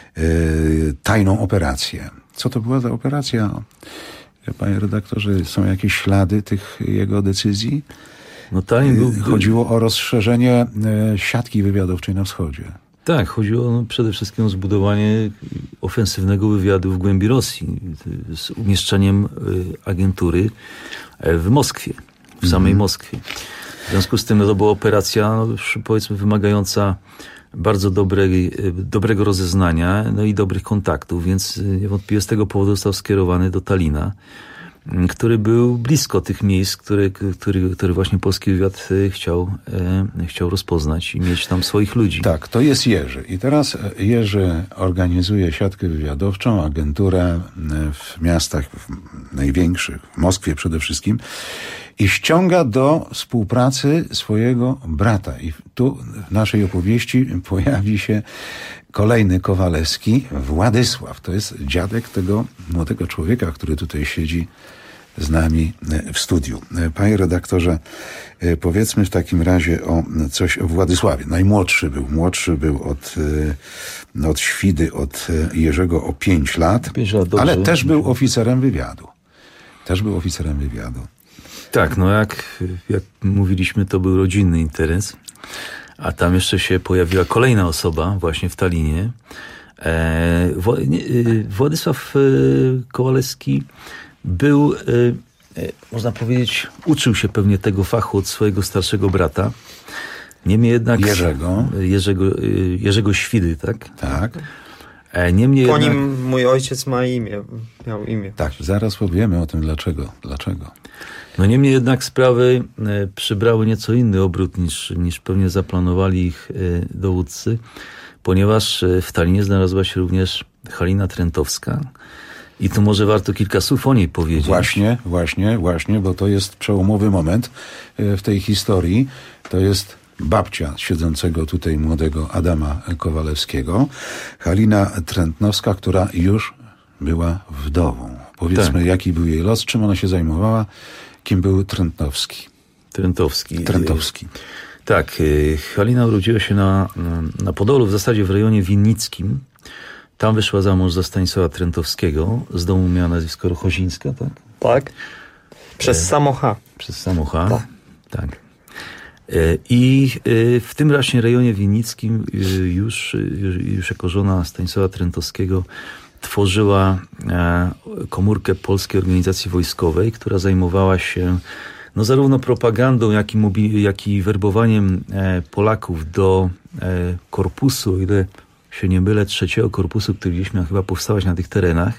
tajną operację. Co to była za operacja? Panie redaktorze, są jakieś ślady tych jego decyzji? No Tallin był... Chodziło o rozszerzenie siatki wywiadowczej na wschodzie. Tak, chodziło no, przede wszystkim o zbudowanie ofensywnego wywiadu w głębi Rosji z umieszczeniem agentury w Moskwie, w samej mm. Moskwie. W związku z tym no, to była operacja, no, powiedzmy, wymagająca bardzo dobrej, dobrego rozeznania, no i dobrych kontaktów, więc niewątpliwie z tego powodu został skierowany do Tallina, który był blisko tych miejsc, które, który, który właśnie polski wywiad chciał, e, chciał rozpoznać i mieć tam swoich ludzi. Tak, to jest Jerzy. I teraz Jerzy organizuje siatkę wywiadowczą, agenturę w miastach największych, w Moskwie przede wszystkim, i ściąga do współpracy swojego brata. I tu w naszej opowieści pojawi się kolejny Kowalewski, Władysław. To jest dziadek tego młodego człowieka, który tutaj siedzi z nami w studiu. Panie redaktorze, powiedzmy w takim razie o coś o Władysławie. Najmłodszy był, młodszy był od, od Świdy, od Jerzego o pięć lat, pięć lat dobrze, ale też był oficerem wywiadu. Też był oficerem wywiadu. Tak, no jak, jak mówiliśmy, to był rodzinny interes, a tam jeszcze się pojawiła kolejna osoba właśnie w Tallinie. E, Władysław Kowalewski był, można powiedzieć, uczył się pewnie tego fachu od swojego starszego brata. Niemniej jednak... Jerzego. Jerzego, Jerzego Świdy, tak? Tak. Niemniej po jednak... nim mój ojciec ma imię, miał imię. Tak, zaraz powiemy o tym dlaczego. Dlaczego? No niemniej jednak sprawy przybrały nieco inny obrót niż, niż pewnie zaplanowali ich dowódcy, ponieważ w Tallinie znalazła się również Halina Trentowska. I tu może warto kilka słów o niej powiedzieć. Właśnie, właśnie, właśnie, bo to jest przełomowy moment w tej historii. To jest babcia siedzącego tutaj młodego Adama Kowalewskiego, Halina Trentnowska, która już była wdową. Powiedzmy, tak. Jaki był jej los, czym ona się zajmowała, kim był Trentnowski. Trentowski. Trentowski. Tak, Halina urodziła się na, na Podolu, w zasadzie w rejonie winnickim. Tam wyszła za mąż za Stanisława Trentowskiego. Z domu miała nazwisko Rochozińska, tak? Tak. Przez e, samo H. Przez samo H, tak. tak. E, I e, w tym właśnie rejonie winnickim e, już, już, już jako żona Stanisława Trentowskiego tworzyła e, komórkę Polskiej Organizacji Wojskowej, która zajmowała się no, zarówno propagandą, jak i, mobil, jak i werbowaniem e, Polaków do e, korpusu, o ile się nie mylę, trzeciego korpusu, który gdzieś miał chyba powstawać na tych terenach.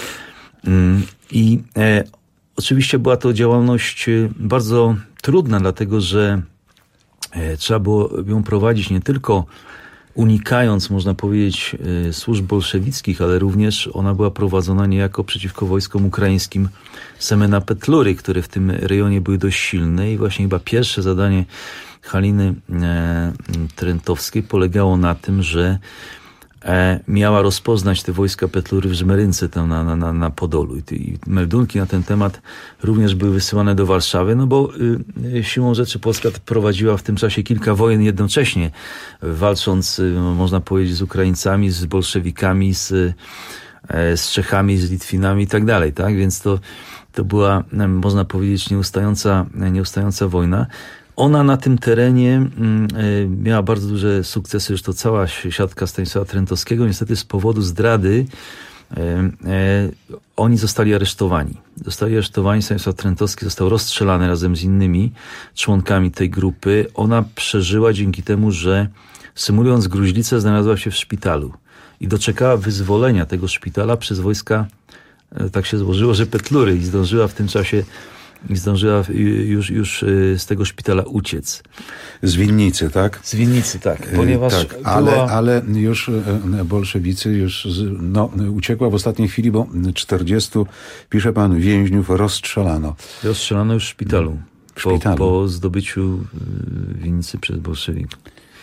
I e, oczywiście była to działalność bardzo trudna, dlatego że e, trzeba było ją prowadzić nie tylko unikając, można powiedzieć, e, służb bolszewickich, ale również ona była prowadzona niejako przeciwko wojskom ukraińskim Semena Petlury, które w tym rejonie były dość silne i właśnie chyba pierwsze zadanie Haliny e, Trentowskiej polegało na tym, że e, miała rozpoznać te wojska Petlury w Żmerynce tam na, na, na Podolu. I, I meldunki na ten temat również były wysyłane do Warszawy, no bo y, siłą rzeczy Polska prowadziła w tym czasie kilka wojen jednocześnie, walcząc, y, można powiedzieć, z Ukraińcami, z bolszewikami, z, y, z Czechami, z Litwinami i tak dalej, tak? Więc to, to była, y, można powiedzieć, nieustająca, nieustająca wojna. Ona na tym terenie y, miała bardzo duże sukcesy, już to cała siatka Stanisława Trentowskiego. Niestety z powodu zdrady y, y, oni zostali aresztowani. Zostali aresztowani, Stanisław Trentowski został rozstrzelany razem z innymi członkami tej grupy. Ona przeżyła dzięki temu, że symulując gruźlicę znalazła się w szpitalu i doczekała wyzwolenia tego szpitala przez wojska, y, tak się złożyło, że Petlury, i zdążyła w tym czasie I zdążyła już, już z tego szpitala uciec. Z winnicy, tak? Z winnicy, tak. Ponieważ tak, ale, była... ale już bolszewicy już no, uciekła w ostatniej chwili, bo czterdziestu, pisze pan, więźniów rozstrzelano. Rozstrzelano już w szpitalu. W szpitalu. Po, po zdobyciu winnicy przez bolszewików.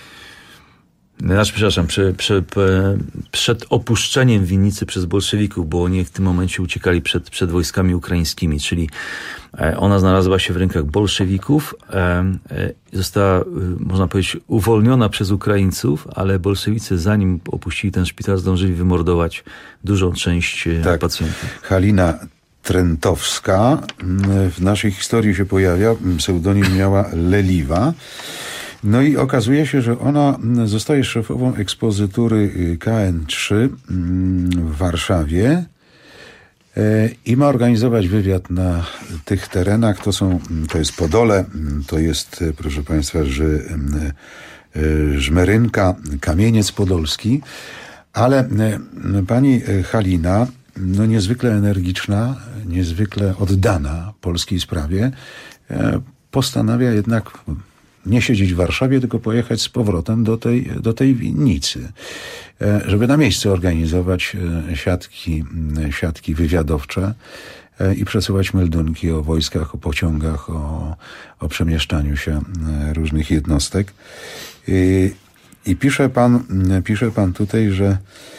Znaczy, przepraszam, prze, prze, prze, przed opuszczeniem winnicy przez bolszewików, bo oni w tym momencie uciekali przed, przed wojskami ukraińskimi, czyli ona znalazła się w rękach bolszewików, została, można powiedzieć, uwolniona przez Ukraińców, ale bolszewicy, zanim opuścili ten szpital, zdążyli wymordować dużą część tak. pacjentów. Halina Trentowska w naszej historii się pojawia. Pseudonim miała Leliwa. No i okazuje się, że ona zostaje szefową ekspozytury K N trzy w Warszawie i ma organizować wywiad na tych terenach. To są, to jest Podole, to jest, proszę Państwa, Ży, Żmerynka, Kamieniec Podolski, ale pani Halina, no niezwykle energiczna, niezwykle oddana polskiej sprawie, postanawia jednak nie siedzieć w Warszawie, tylko pojechać z powrotem do tej, do tej winnicy, żeby na miejscu organizować siatki, siatki wywiadowcze i przesyłać meldunki o wojskach, o pociągach, o, o przemieszczaniu się różnych jednostek. I, i pisze pan, pisze pan tutaj, że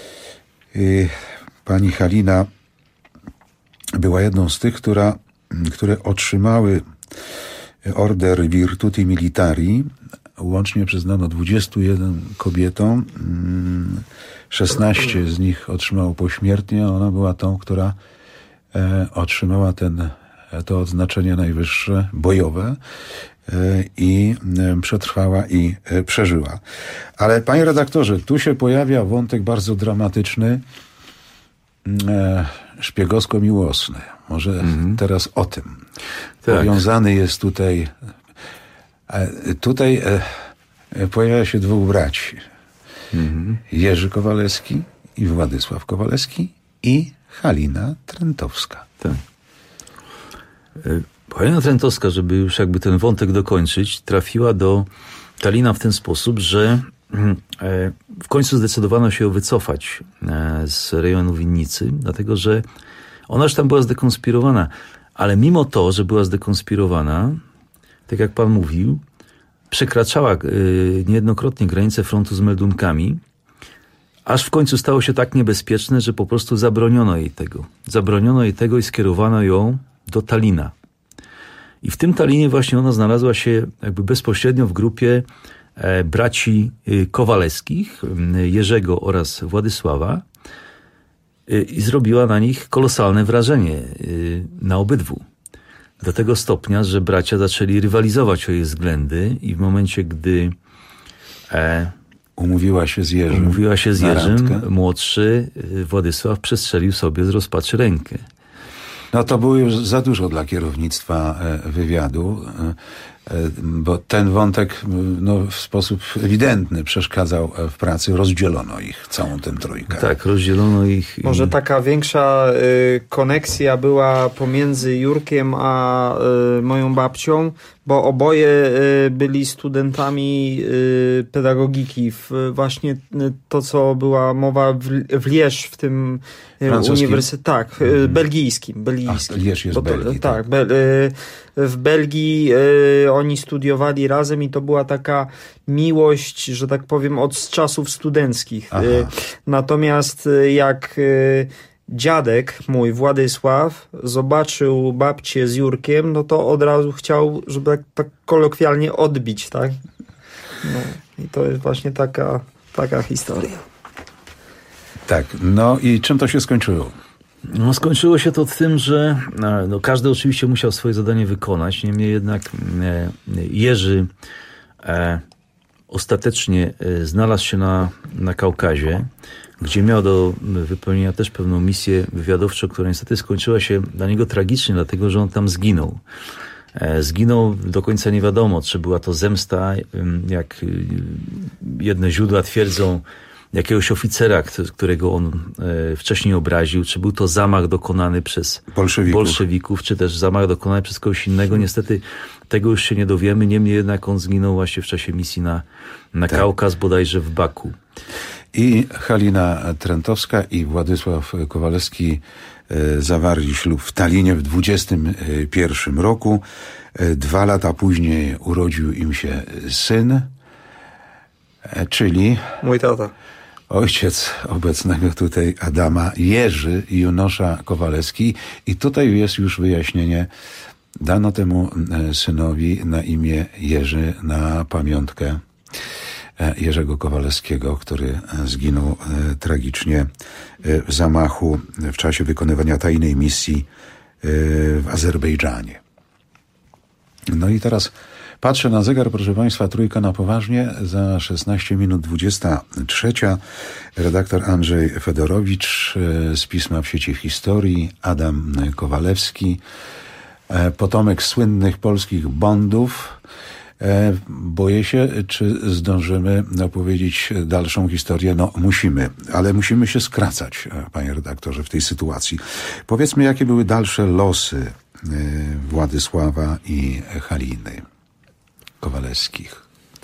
pani Halina była jedną z tych, która, które otrzymały order Virtuti Militari. Łącznie przyznano dwudziestu jeden kobietom. szesnaście z nich otrzymało pośmiertnie. Ona była tą, która otrzymała ten, to odznaczenie najwyższe, bojowe, i przetrwała i przeżyła. Ale panie redaktorze, tu się pojawia wątek bardzo dramatyczny, szpiegowsko-miłosny. Może mm-hmm. teraz o tym. Tak. Powiązany jest tutaj, tutaj pojawia się dwóch braci. Mm-hmm. Jerzy Kowalewski i Władysław Kowalewski i Halina Trentowska. Tak. Halina Trentowska, żeby już jakby ten wątek dokończyć, trafiła do Talina w ten sposób, że w końcu zdecydowano się ją wycofać z rejonu winnicy, dlatego że ona już tam była zdekonspirowana, ale mimo to, że była zdekonspirowana, tak jak pan mówił, przekraczała niejednokrotnie granice frontu z meldunkami, aż w końcu stało się tak niebezpieczne, że po prostu zabroniono jej tego. Zabroniono jej tego i skierowano ją do Talina. I w tym Talinie właśnie ona znalazła się jakby bezpośrednio w grupie braci Kowalewskich, Jerzego oraz Władysława, i zrobiła na nich kolosalne wrażenie, na obydwu. Do tego stopnia, że bracia zaczęli rywalizować o jej względy i w momencie, gdy e, umówiła się z Jerzym, umówiła się z Jerzym młodszy Władysław przestrzelił sobie z rozpaczy rękę. No to było już za dużo dla kierownictwa wywiadu, bo ten wątek no, w sposób ewidentny przeszkadzał w pracy. Rozdzielono ich, całą tę trójkę. Tak, rozdzielono ich. Może taka większa y, koneksja była pomiędzy Jurkiem a y, moją babcią, bo oboje y, byli studentami y, pedagogiki. W, właśnie to, co była mowa w, w Lierz, w tym uniwersytecie. Tak, y, belgijskim. belgijskim. A, Lierz jest to, Belgii. Tak, tak. Be, y, w Belgii y, oni studiowali razem i to była taka miłość, że tak powiem, od czasów studenckich. Y, natomiast y, jak y, dziadek mój, Władysław, zobaczył babcię z Jurkiem, no to od razu chciał, żeby tak, tak kolokwialnie odbić, tak? No, i to jest właśnie taka, taka historia. Tak, no i czym to się skończyło? No, skończyło się to tym, że no, każdy oczywiście musiał swoje zadanie wykonać, niemniej jednak e, Jerzy e, ostatecznie e, znalazł się na, na Kaukazie, gdzie miał do wypełnienia też pewną misję wywiadowczą, która niestety skończyła się dla niego tragicznie, dlatego że on tam zginął. E, zginął do końca nie wiadomo, czy była to zemsta, jak jedne źródła twierdzą, jakiegoś oficera, którego on e, wcześniej obraził, czy był to zamach dokonany przez bolszewików. bolszewików, czy też zamach dokonany przez kogoś innego. Niestety tego już się nie dowiemy, niemniej jednak on zginął właśnie w czasie misji na, na tak. Kaukaz, bodajże w Baku. I Halina Trentowska i Władysław Kowalewski e, zawarli ślub w Talinie w dwudziestym pierwszym roku. E, dwa lata później urodził im się syn, e, czyli... Mój tata. Ojciec obecnego tutaj Adama, Jerzy Junosza Kowalewski. I tutaj jest już wyjaśnienie. Dano temu synowi na imię Jerzy na pamiątkę Jerzego Kowalewskiego, który zginął tragicznie w zamachu w czasie wykonywania tajnej misji w Azerbejdżanie. No i teraz patrzę na zegar, proszę Państwa, trójka na poważnie, za szesnaście minut dwudziesta trzecia. Redaktor Andrzej Fedorowicz z Pisma w sieci historii, Adam Kowalewski, potomek słynnych polskich Bondów. Boję się, czy zdążymy opowiedzieć dalszą historię. No musimy, ale musimy się skracać, panie redaktorze, w tej sytuacji. Powiedzmy, jakie były dalsze losy Władysława i Haliny Kowalewskich.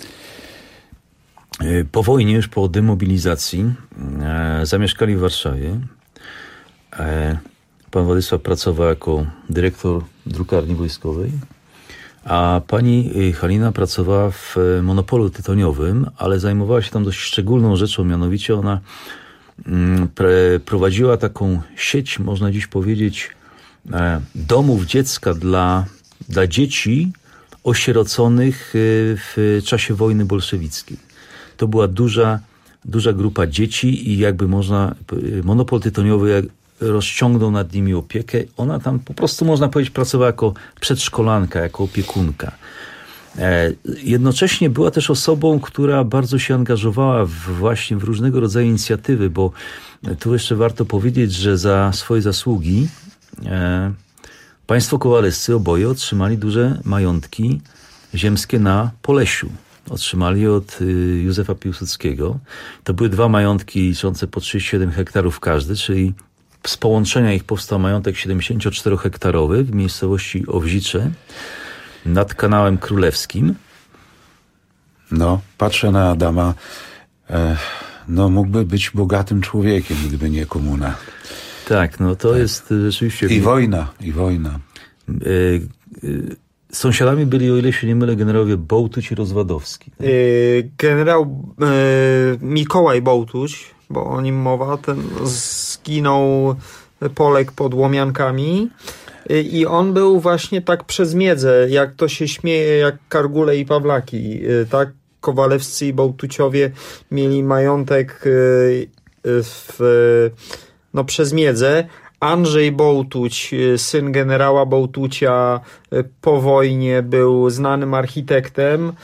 Po wojnie, już po demobilizacji, e, zamieszkali w Warszawie. E, pan Władysław pracował jako dyrektor drukarni wojskowej, a pani Halina pracowała w monopolu tytoniowym, ale zajmowała się tam dość szczególną rzeczą, mianowicie ona mm, pre, prowadziła taką sieć, można dziś powiedzieć, e, domów dziecka dla, dla dzieci osieroconych w czasie wojny bolszewickiej. To była duża, duża grupa dzieci i jakby można, monopol tytoniowy rozciągnął nad nimi opiekę. Ona tam po prostu, można powiedzieć, pracowała jako przedszkolanka, jako opiekunka. Jednocześnie była też osobą, która bardzo się angażowała w, właśnie w różnego rodzaju inicjatywy, bo tu jeszcze warto powiedzieć, że za swoje zasługi e, państwo Kowalewscy oboje otrzymali duże majątki ziemskie na Polesiu. Otrzymali je od y, Józefa Piłsudskiego. To były dwa majątki liczące po trzydzieści siedem hektarów każdy, czyli z połączenia ich powstał majątek siedemdziesięcioczterohektarowy w miejscowości Owzicze nad Kanałem Królewskim. No, patrzę na Adama. E, no, mógłby być bogatym człowiekiem, gdyby nie komuna. Tak, no to tak. Jest rzeczywiście... I wojna, i wojna. Y, y, Sąsiadami byli, o ile się nie mylę, generałowie Bołtuć i Rozwadowski. Tak? Yy, generał yy, Mikołaj Bołtuć, bo o nim mowa, ten zginął Polek pod Łomiankami yy, i on był właśnie tak przez miedzę, jak to się śmieje, jak Kargule i Pawlaki. Yy, tak, Kowalewscy i Bołtuciowie mieli majątek yy, w, no, przez miedzę. Andrzej Bołtuć, syn generała Bołtucia, po wojnie był znanym architektem.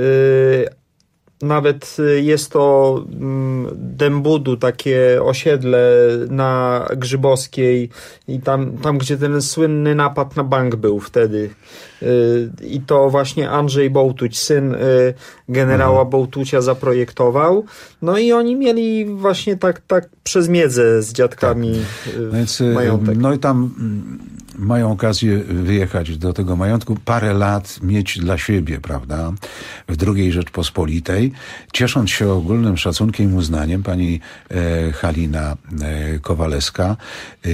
Nawet jest to Dębudu, takie osiedle na Grzybowskiej i tam, tam gdzie ten słynny napad na bank był wtedy. I to właśnie Andrzej Bołtuć, syn generała mhm. Bołtucia, zaprojektował. No i oni mieli właśnie tak, tak przez miedzę z dziadkami tak. Więc, majątek. No i tam mają okazję wyjechać do tego majątku, parę lat mieć dla siebie, prawda, w drugiej Rzeczpospolitej, ciesząc się ogólnym szacunkiem i uznaniem. Pani e, Halina e, Kowalewska e,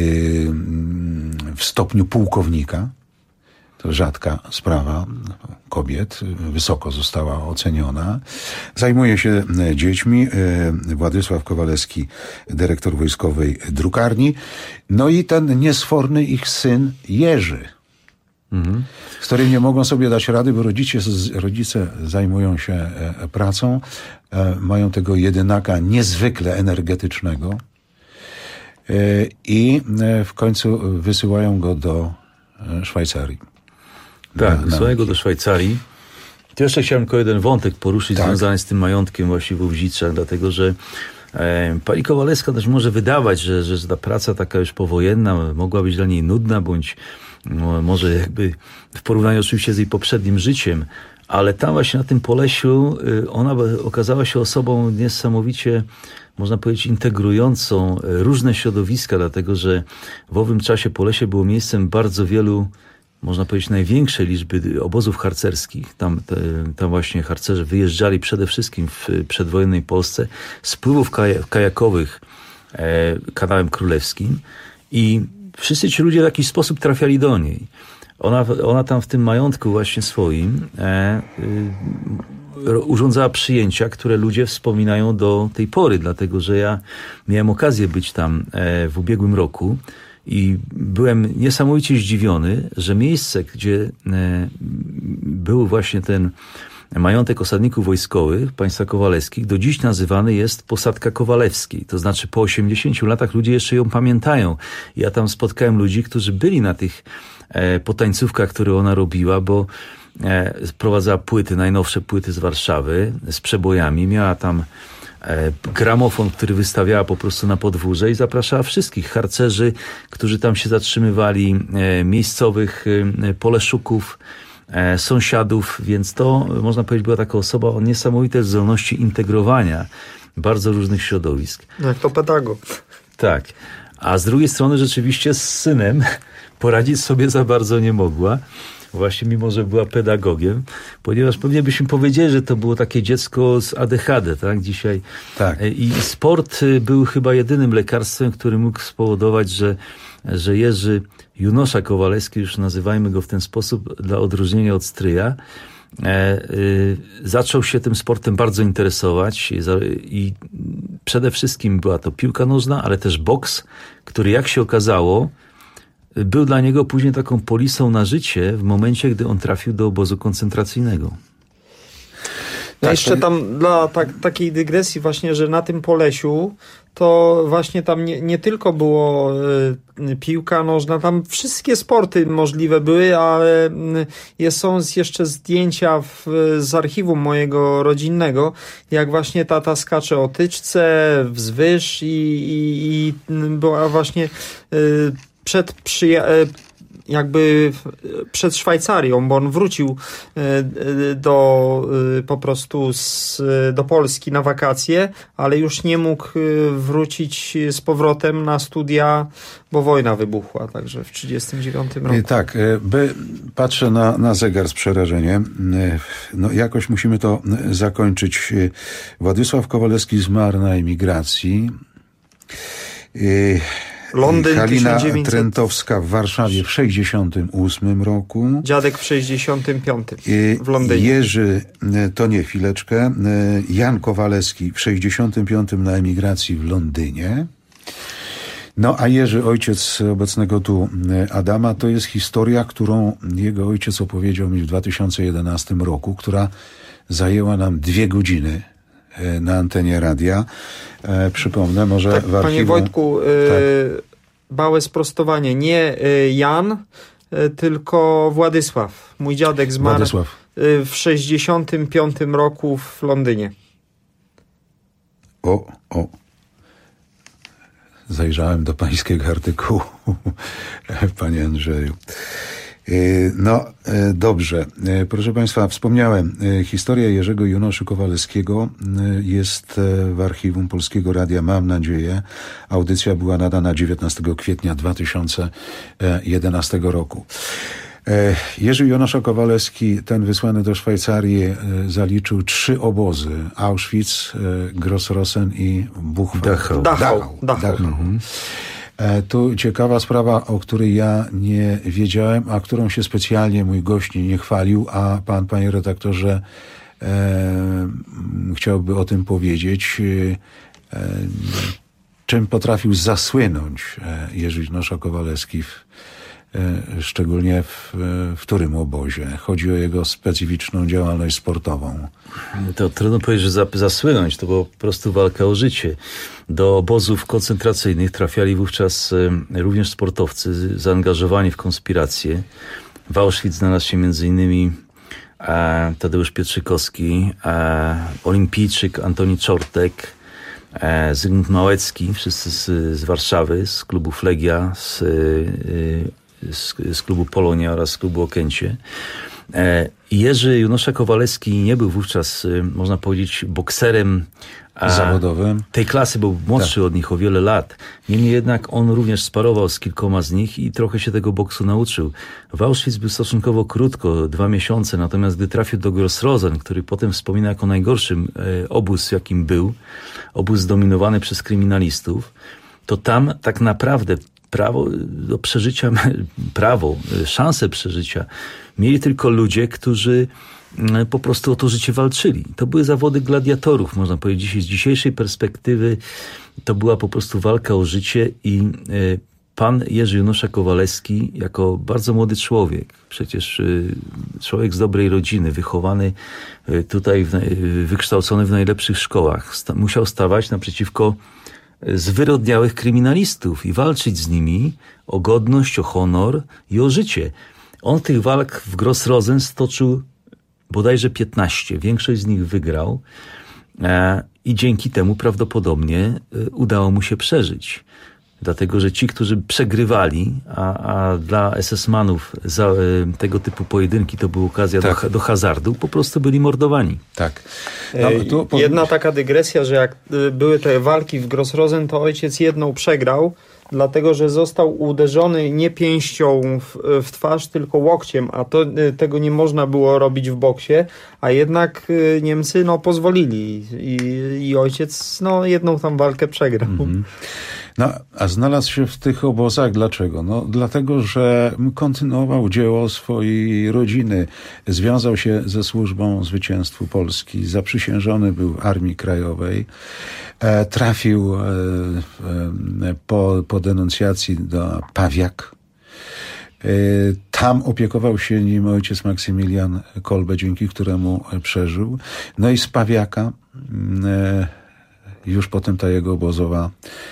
w stopniu pułkownika. To rzadka sprawa kobiet, wysoko została oceniona. Zajmuje się dziećmi Władysław Kowalewski, dyrektor wojskowej drukarni. No i ten niesforny ich syn Jerzy, mhm. z którym nie mogą sobie dać rady, bo rodzice, rodzice zajmują się pracą, mają tego jedynaka niezwykle energetycznego i w końcu wysyłają go do Szwajcarii. Tak, wysyłają go do Szwajcarii. To jeszcze chciałem tylko jeden wątek poruszyć tak. związany z tym majątkiem właśnie w Owziczach, dlatego że e, pani Kowalewska też może wydawać, że, że ta praca taka już powojenna mogła być dla niej nudna, bądź no, może jakby w porównaniu oczywiście z jej poprzednim życiem, ale tam właśnie na tym Polesiu y, ona okazała się osobą niesamowicie, można powiedzieć, integrującą różne środowiska, dlatego że w owym czasie Polesie było miejscem bardzo wielu, można powiedzieć, największej liczby obozów harcerskich. Tam, te, tam właśnie harcerze wyjeżdżali przede wszystkim w przedwojennej Polsce z pływów kaj- kajakowych e, kanałem królewskim i wszyscy ci ludzie w jakiś sposób trafiali do niej. Ona, ona tam w tym majątku właśnie swoim e, y, urządzała przyjęcia, które ludzie wspominają do tej pory, dlatego że ja miałem okazję być tam e, w ubiegłym roku i byłem niesamowicie zdziwiony, że miejsce, gdzie e, był właśnie ten majątek osadników wojskowych państwa kowaleckich do dziś nazywany jest Posadka Kowalewskiej. To znaczy po osiemdziesięciu latach ludzie jeszcze ją pamiętają. Ja tam spotkałem ludzi, którzy byli na tych e, potańcówkach, które ona robiła, bo e, sprowadzała płyty, najnowsze płyty z Warszawy z przebojami. Miała tam e, gramofon, który wystawiała po prostu na podwórze i zapraszała wszystkich harcerzy, którzy tam się zatrzymywali, e, miejscowych e, poleszuków, e, sąsiadów, więc to, można powiedzieć, była taka osoba o niesamowitej zdolności integrowania bardzo różnych środowisk. Jak to pedagog. Tak. A z drugiej strony rzeczywiście z synem poradzić sobie za bardzo nie mogła. Właśnie mimo, że była pedagogiem, ponieważ pewnie byśmy powiedzieli, że to było takie dziecko z A D H D, tak? Dzisiaj. Tak. I sport był chyba jedynym lekarstwem, który mógł spowodować, że, że Jerzy Junosza Kowalewski, już nazywajmy go w ten sposób dla odróżnienia od stryja, E, y, zaczął się tym sportem bardzo interesować i, i przede wszystkim była to piłka nożna, ale też boks, który, jak się okazało, był dla niego później taką polisą na życie w momencie, gdy on trafił do obozu koncentracyjnego. No tak, jeszcze tam dla tak, takiej dygresji właśnie, że na tym Polesiu to właśnie tam nie, nie tylko było y, piłka nożna, tam wszystkie sporty możliwe były, ale y, są jeszcze zdjęcia w, z archiwum mojego rodzinnego, jak właśnie tata skacze o tyczce, wzwyż i, i, i była właśnie y, przed przyja- jakby przed Szwajcarią, bo on wrócił do po prostu z, do Polski na wakacje, ale już nie mógł wrócić z powrotem na studia, bo wojna wybuchła, także w trzydziestym dziewiątym roku. Tak, by, patrzę na, na zegar z przerażeniem. No jakoś musimy to zakończyć. Władysław Kowalewski zmarł na emigracji. Londyn, Halina tysiąc dziewięćset... Trentowska w Warszawie w sześćdziesiątym ósmym roku. Dziadek w sześćdziesiątym piątym w Londynie. Jerzy, to nie, chwileczkę, Jan Kowalewski w sześćdziesiątym piątym na emigracji w Londynie. No a Jerzy, ojciec obecnego tu Adama, to jest historia, którą jego ojciec opowiedział mi w dwa tysiące jedenastym roku, która zajęła nam dwie godziny na antenie radia. E, przypomnę, może tak, w archiwum... Panie Wojtku, tak. e, małe sprostowanie. Nie e, Jan, e, tylko Władysław. Mój dziadek zmarł Władysław. E, w sześćdziesiątym piątym roku w Londynie. O, o. Zajrzałem do pańskiego artykułu, panie Andrzeju. No, dobrze. Proszę państwa, wspomniałem, historia Jerzego Junoszy Kowalewskiego jest w archiwum Polskiego Radia, mam nadzieję. Audycja była nadana dziewiętnastego kwietnia dwa tysiące jedenastego roku. Jerzy Junosza Kowalewski, ten wysłany do Szwajcarii, zaliczył trzy obozy. Auschwitz, Grossrosen i Buchenwald. Dachau. Dachau. Dachau. Dachau. Mhm. Tu ciekawa sprawa, o której ja nie wiedziałem, a którą się specjalnie mój gość nie chwalił, a pan, panie redaktorze, e, chciałby o tym powiedzieć. E, czym potrafił zasłynąć Jerzy Junosza Kowalewski, w, e, szczególnie w, w którym obozie? Chodzi o jego specyficzną działalność sportową. To trudno powiedzieć, że zasłynąć, to była po prostu walka o życie. Do obozów koncentracyjnych trafiali wówczas również sportowcy zaangażowani w konspirację. W Auschwitz znalazł się między innymi e, Tadeusz Pietrzykowski, e, olimpijczyk Antoni Czortek, e, Zygmunt Małecki, wszyscy z, z Warszawy, z klubu Flegia, z, z, z klubu Polonia oraz z klubu Okęcie. E, Jerzy Junosza Kowalewski nie był wówczas, można powiedzieć, bokserem zawodowym tej klasy, był młodszy tak. od nich o wiele lat. Niemniej jednak on również sparował z kilkoma z nich i trochę się tego boksu nauczył. W Auschwitz był stosunkowo krótko, dwa miesiące, natomiast gdy trafił do Grossrosen, który potem wspomina jako najgorszy e, obóz, jakim był, obóz zdominowany przez kryminalistów, to tam tak naprawdę prawo do przeżycia, prawo, szansę przeżycia mieli tylko ludzie, którzy po prostu o to życie walczyli. To były zawody gladiatorów, można powiedzieć. Z dzisiejszej perspektywy to była po prostu walka o życie i pan Jerzy Junoszek Kowalewski jako bardzo młody człowiek, przecież człowiek z dobrej rodziny, wychowany tutaj, wykształcony w najlepszych szkołach, musiał stawać naprzeciwko zwyrodniałych kryminalistów i walczyć z nimi o godność, o honor i o życie. On tych walk w Grossrosen stoczył bodajże piętnaście. Większość z nich wygrał i dzięki temu prawdopodobnie udało mu się przeżyć. Dlatego, że ci, którzy przegrywali, a, a dla esesmanów za, tego typu pojedynki to była okazja tak. do, do hazardu, po prostu byli mordowani. Tak. No, tu po... Jedna taka dygresja, że jak były te walki w Grossrosen, to ojciec jedną przegrał, dlatego, że został uderzony nie pięścią w, w twarz, tylko łokciem, a to, tego nie można było robić w boksie, a jednak Niemcy no, pozwolili i, i ojciec no, jedną tam walkę przegrał. Mm-hmm. No, a znalazł się w tych obozach. Dlaczego? No, dlatego, że kontynuował dzieło swojej rodziny. Związał się ze służbą zwycięstwu Polski. Zaprzysiężony był w Armii Krajowej. E, trafił e, e, po, po denuncjacji do Pawiak. E, tam opiekował się nim ojciec Maksymilian Kolbe, dzięki któremu przeżył. No i z Pawiaka e, już potem ta jego obozowa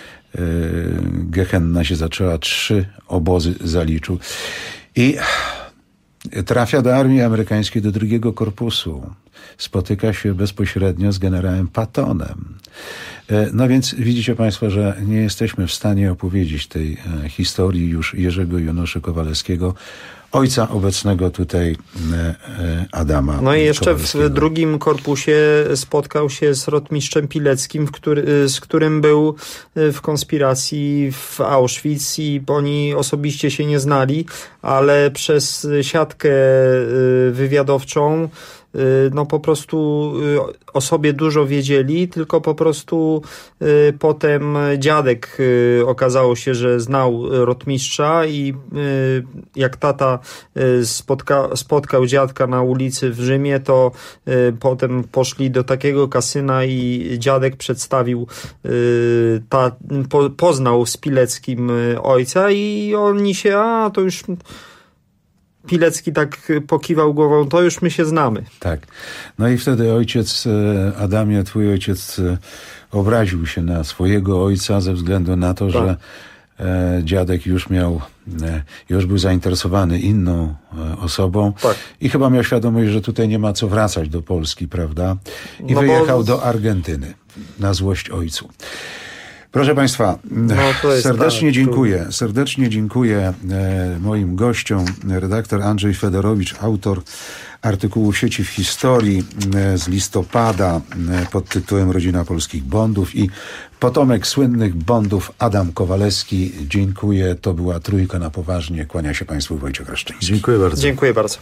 Gehenna się zaczęła, trzy obozy zaliczył i trafia do armii amerykańskiej, do drugiego korpusu. Spotyka się bezpośrednio z generałem Pattonem. No więc widzicie państwo, że nie jesteśmy w stanie opowiedzieć tej historii już Jerzego Junoszy Kowalewskiego, ojca obecnego tutaj Adama. No i jeszcze w drugim korpusie spotkał się z rotmistrzem Pileckim, w który, z którym był w konspiracji w Auschwitz i oni osobiście się nie znali, ale przez siatkę wywiadowczą no po prostu o sobie dużo wiedzieli, tylko po prostu potem dziadek okazało się, że znał rotmistrza i jak tata spotka, spotkał dziadka na ulicy w Rzymie, to potem poszli do takiego kasyna i dziadek przedstawił, ta, po, poznał z Pileckim ojca i oni się, a to już... Pilecki tak pokiwał głową, to już my się znamy. Tak. No i wtedy ojciec, Adamie, twój ojciec obraził się na swojego ojca ze względu na to, tak. że e, dziadek już miał, e, już był zainteresowany inną e, osobą tak. i chyba miał świadomość, że tutaj nie ma co wracać do Polski, prawda? I no wyjechał bo... do Argentyny na złość ojcu. Proszę Państwa, no, serdecznie tak, dziękuję. Serdecznie dziękuję e, moim gościom. Redaktor Andrzej Fedorowicz, autor artykułu w sieci w historii e, z listopada e, pod tytułem Rodzina polskich Bondów i potomek słynnych Bondów Adam Kowalewski. Dziękuję. To była Trójka na poważnie. Kłania się Państwu Wojciech Raszczyński. Dziękuję bardzo. Dziękuję bardzo.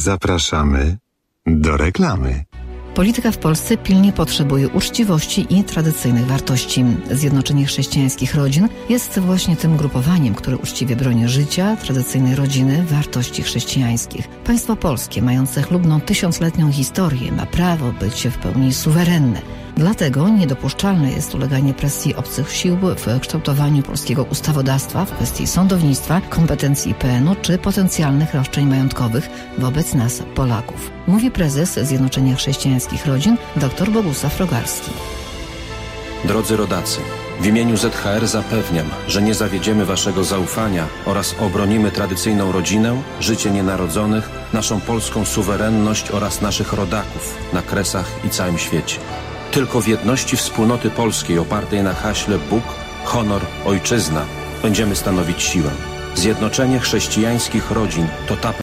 Zapraszamy do reklamy. Polityka w Polsce pilnie potrzebuje uczciwości i tradycyjnych wartości. Zjednoczenie Chrześcijańskich Rodzin jest właśnie tym grupowaniem, które uczciwie broni życia, tradycyjnej rodziny, wartości chrześcijańskich. Państwo polskie, mające chlubną tysiącletnią historię, ma prawo być w pełni suwerenne. Dlatego niedopuszczalne jest uleganie presji obcych sił w kształtowaniu polskiego ustawodawstwa w kwestii sądownictwa, kompetencji I P N u czy potencjalnych roszczeń majątkowych wobec nas, Polaków. Mówi prezes Zjednoczenia Chrześcijańskich Rodzin dr Bogusław Rogalski. Drodzy rodacy, w imieniu Z H R zapewniam, że nie zawiedziemy waszego zaufania oraz obronimy tradycyjną rodzinę, życie nienarodzonych, naszą polską suwerenność oraz naszych rodaków na Kresach i całym świecie. Tylko w jedności wspólnoty polskiej opartej na haśle Bóg, honor, ojczyzna będziemy stanowić siłę. Zjednoczenie chrześcijańskich rodzin to ta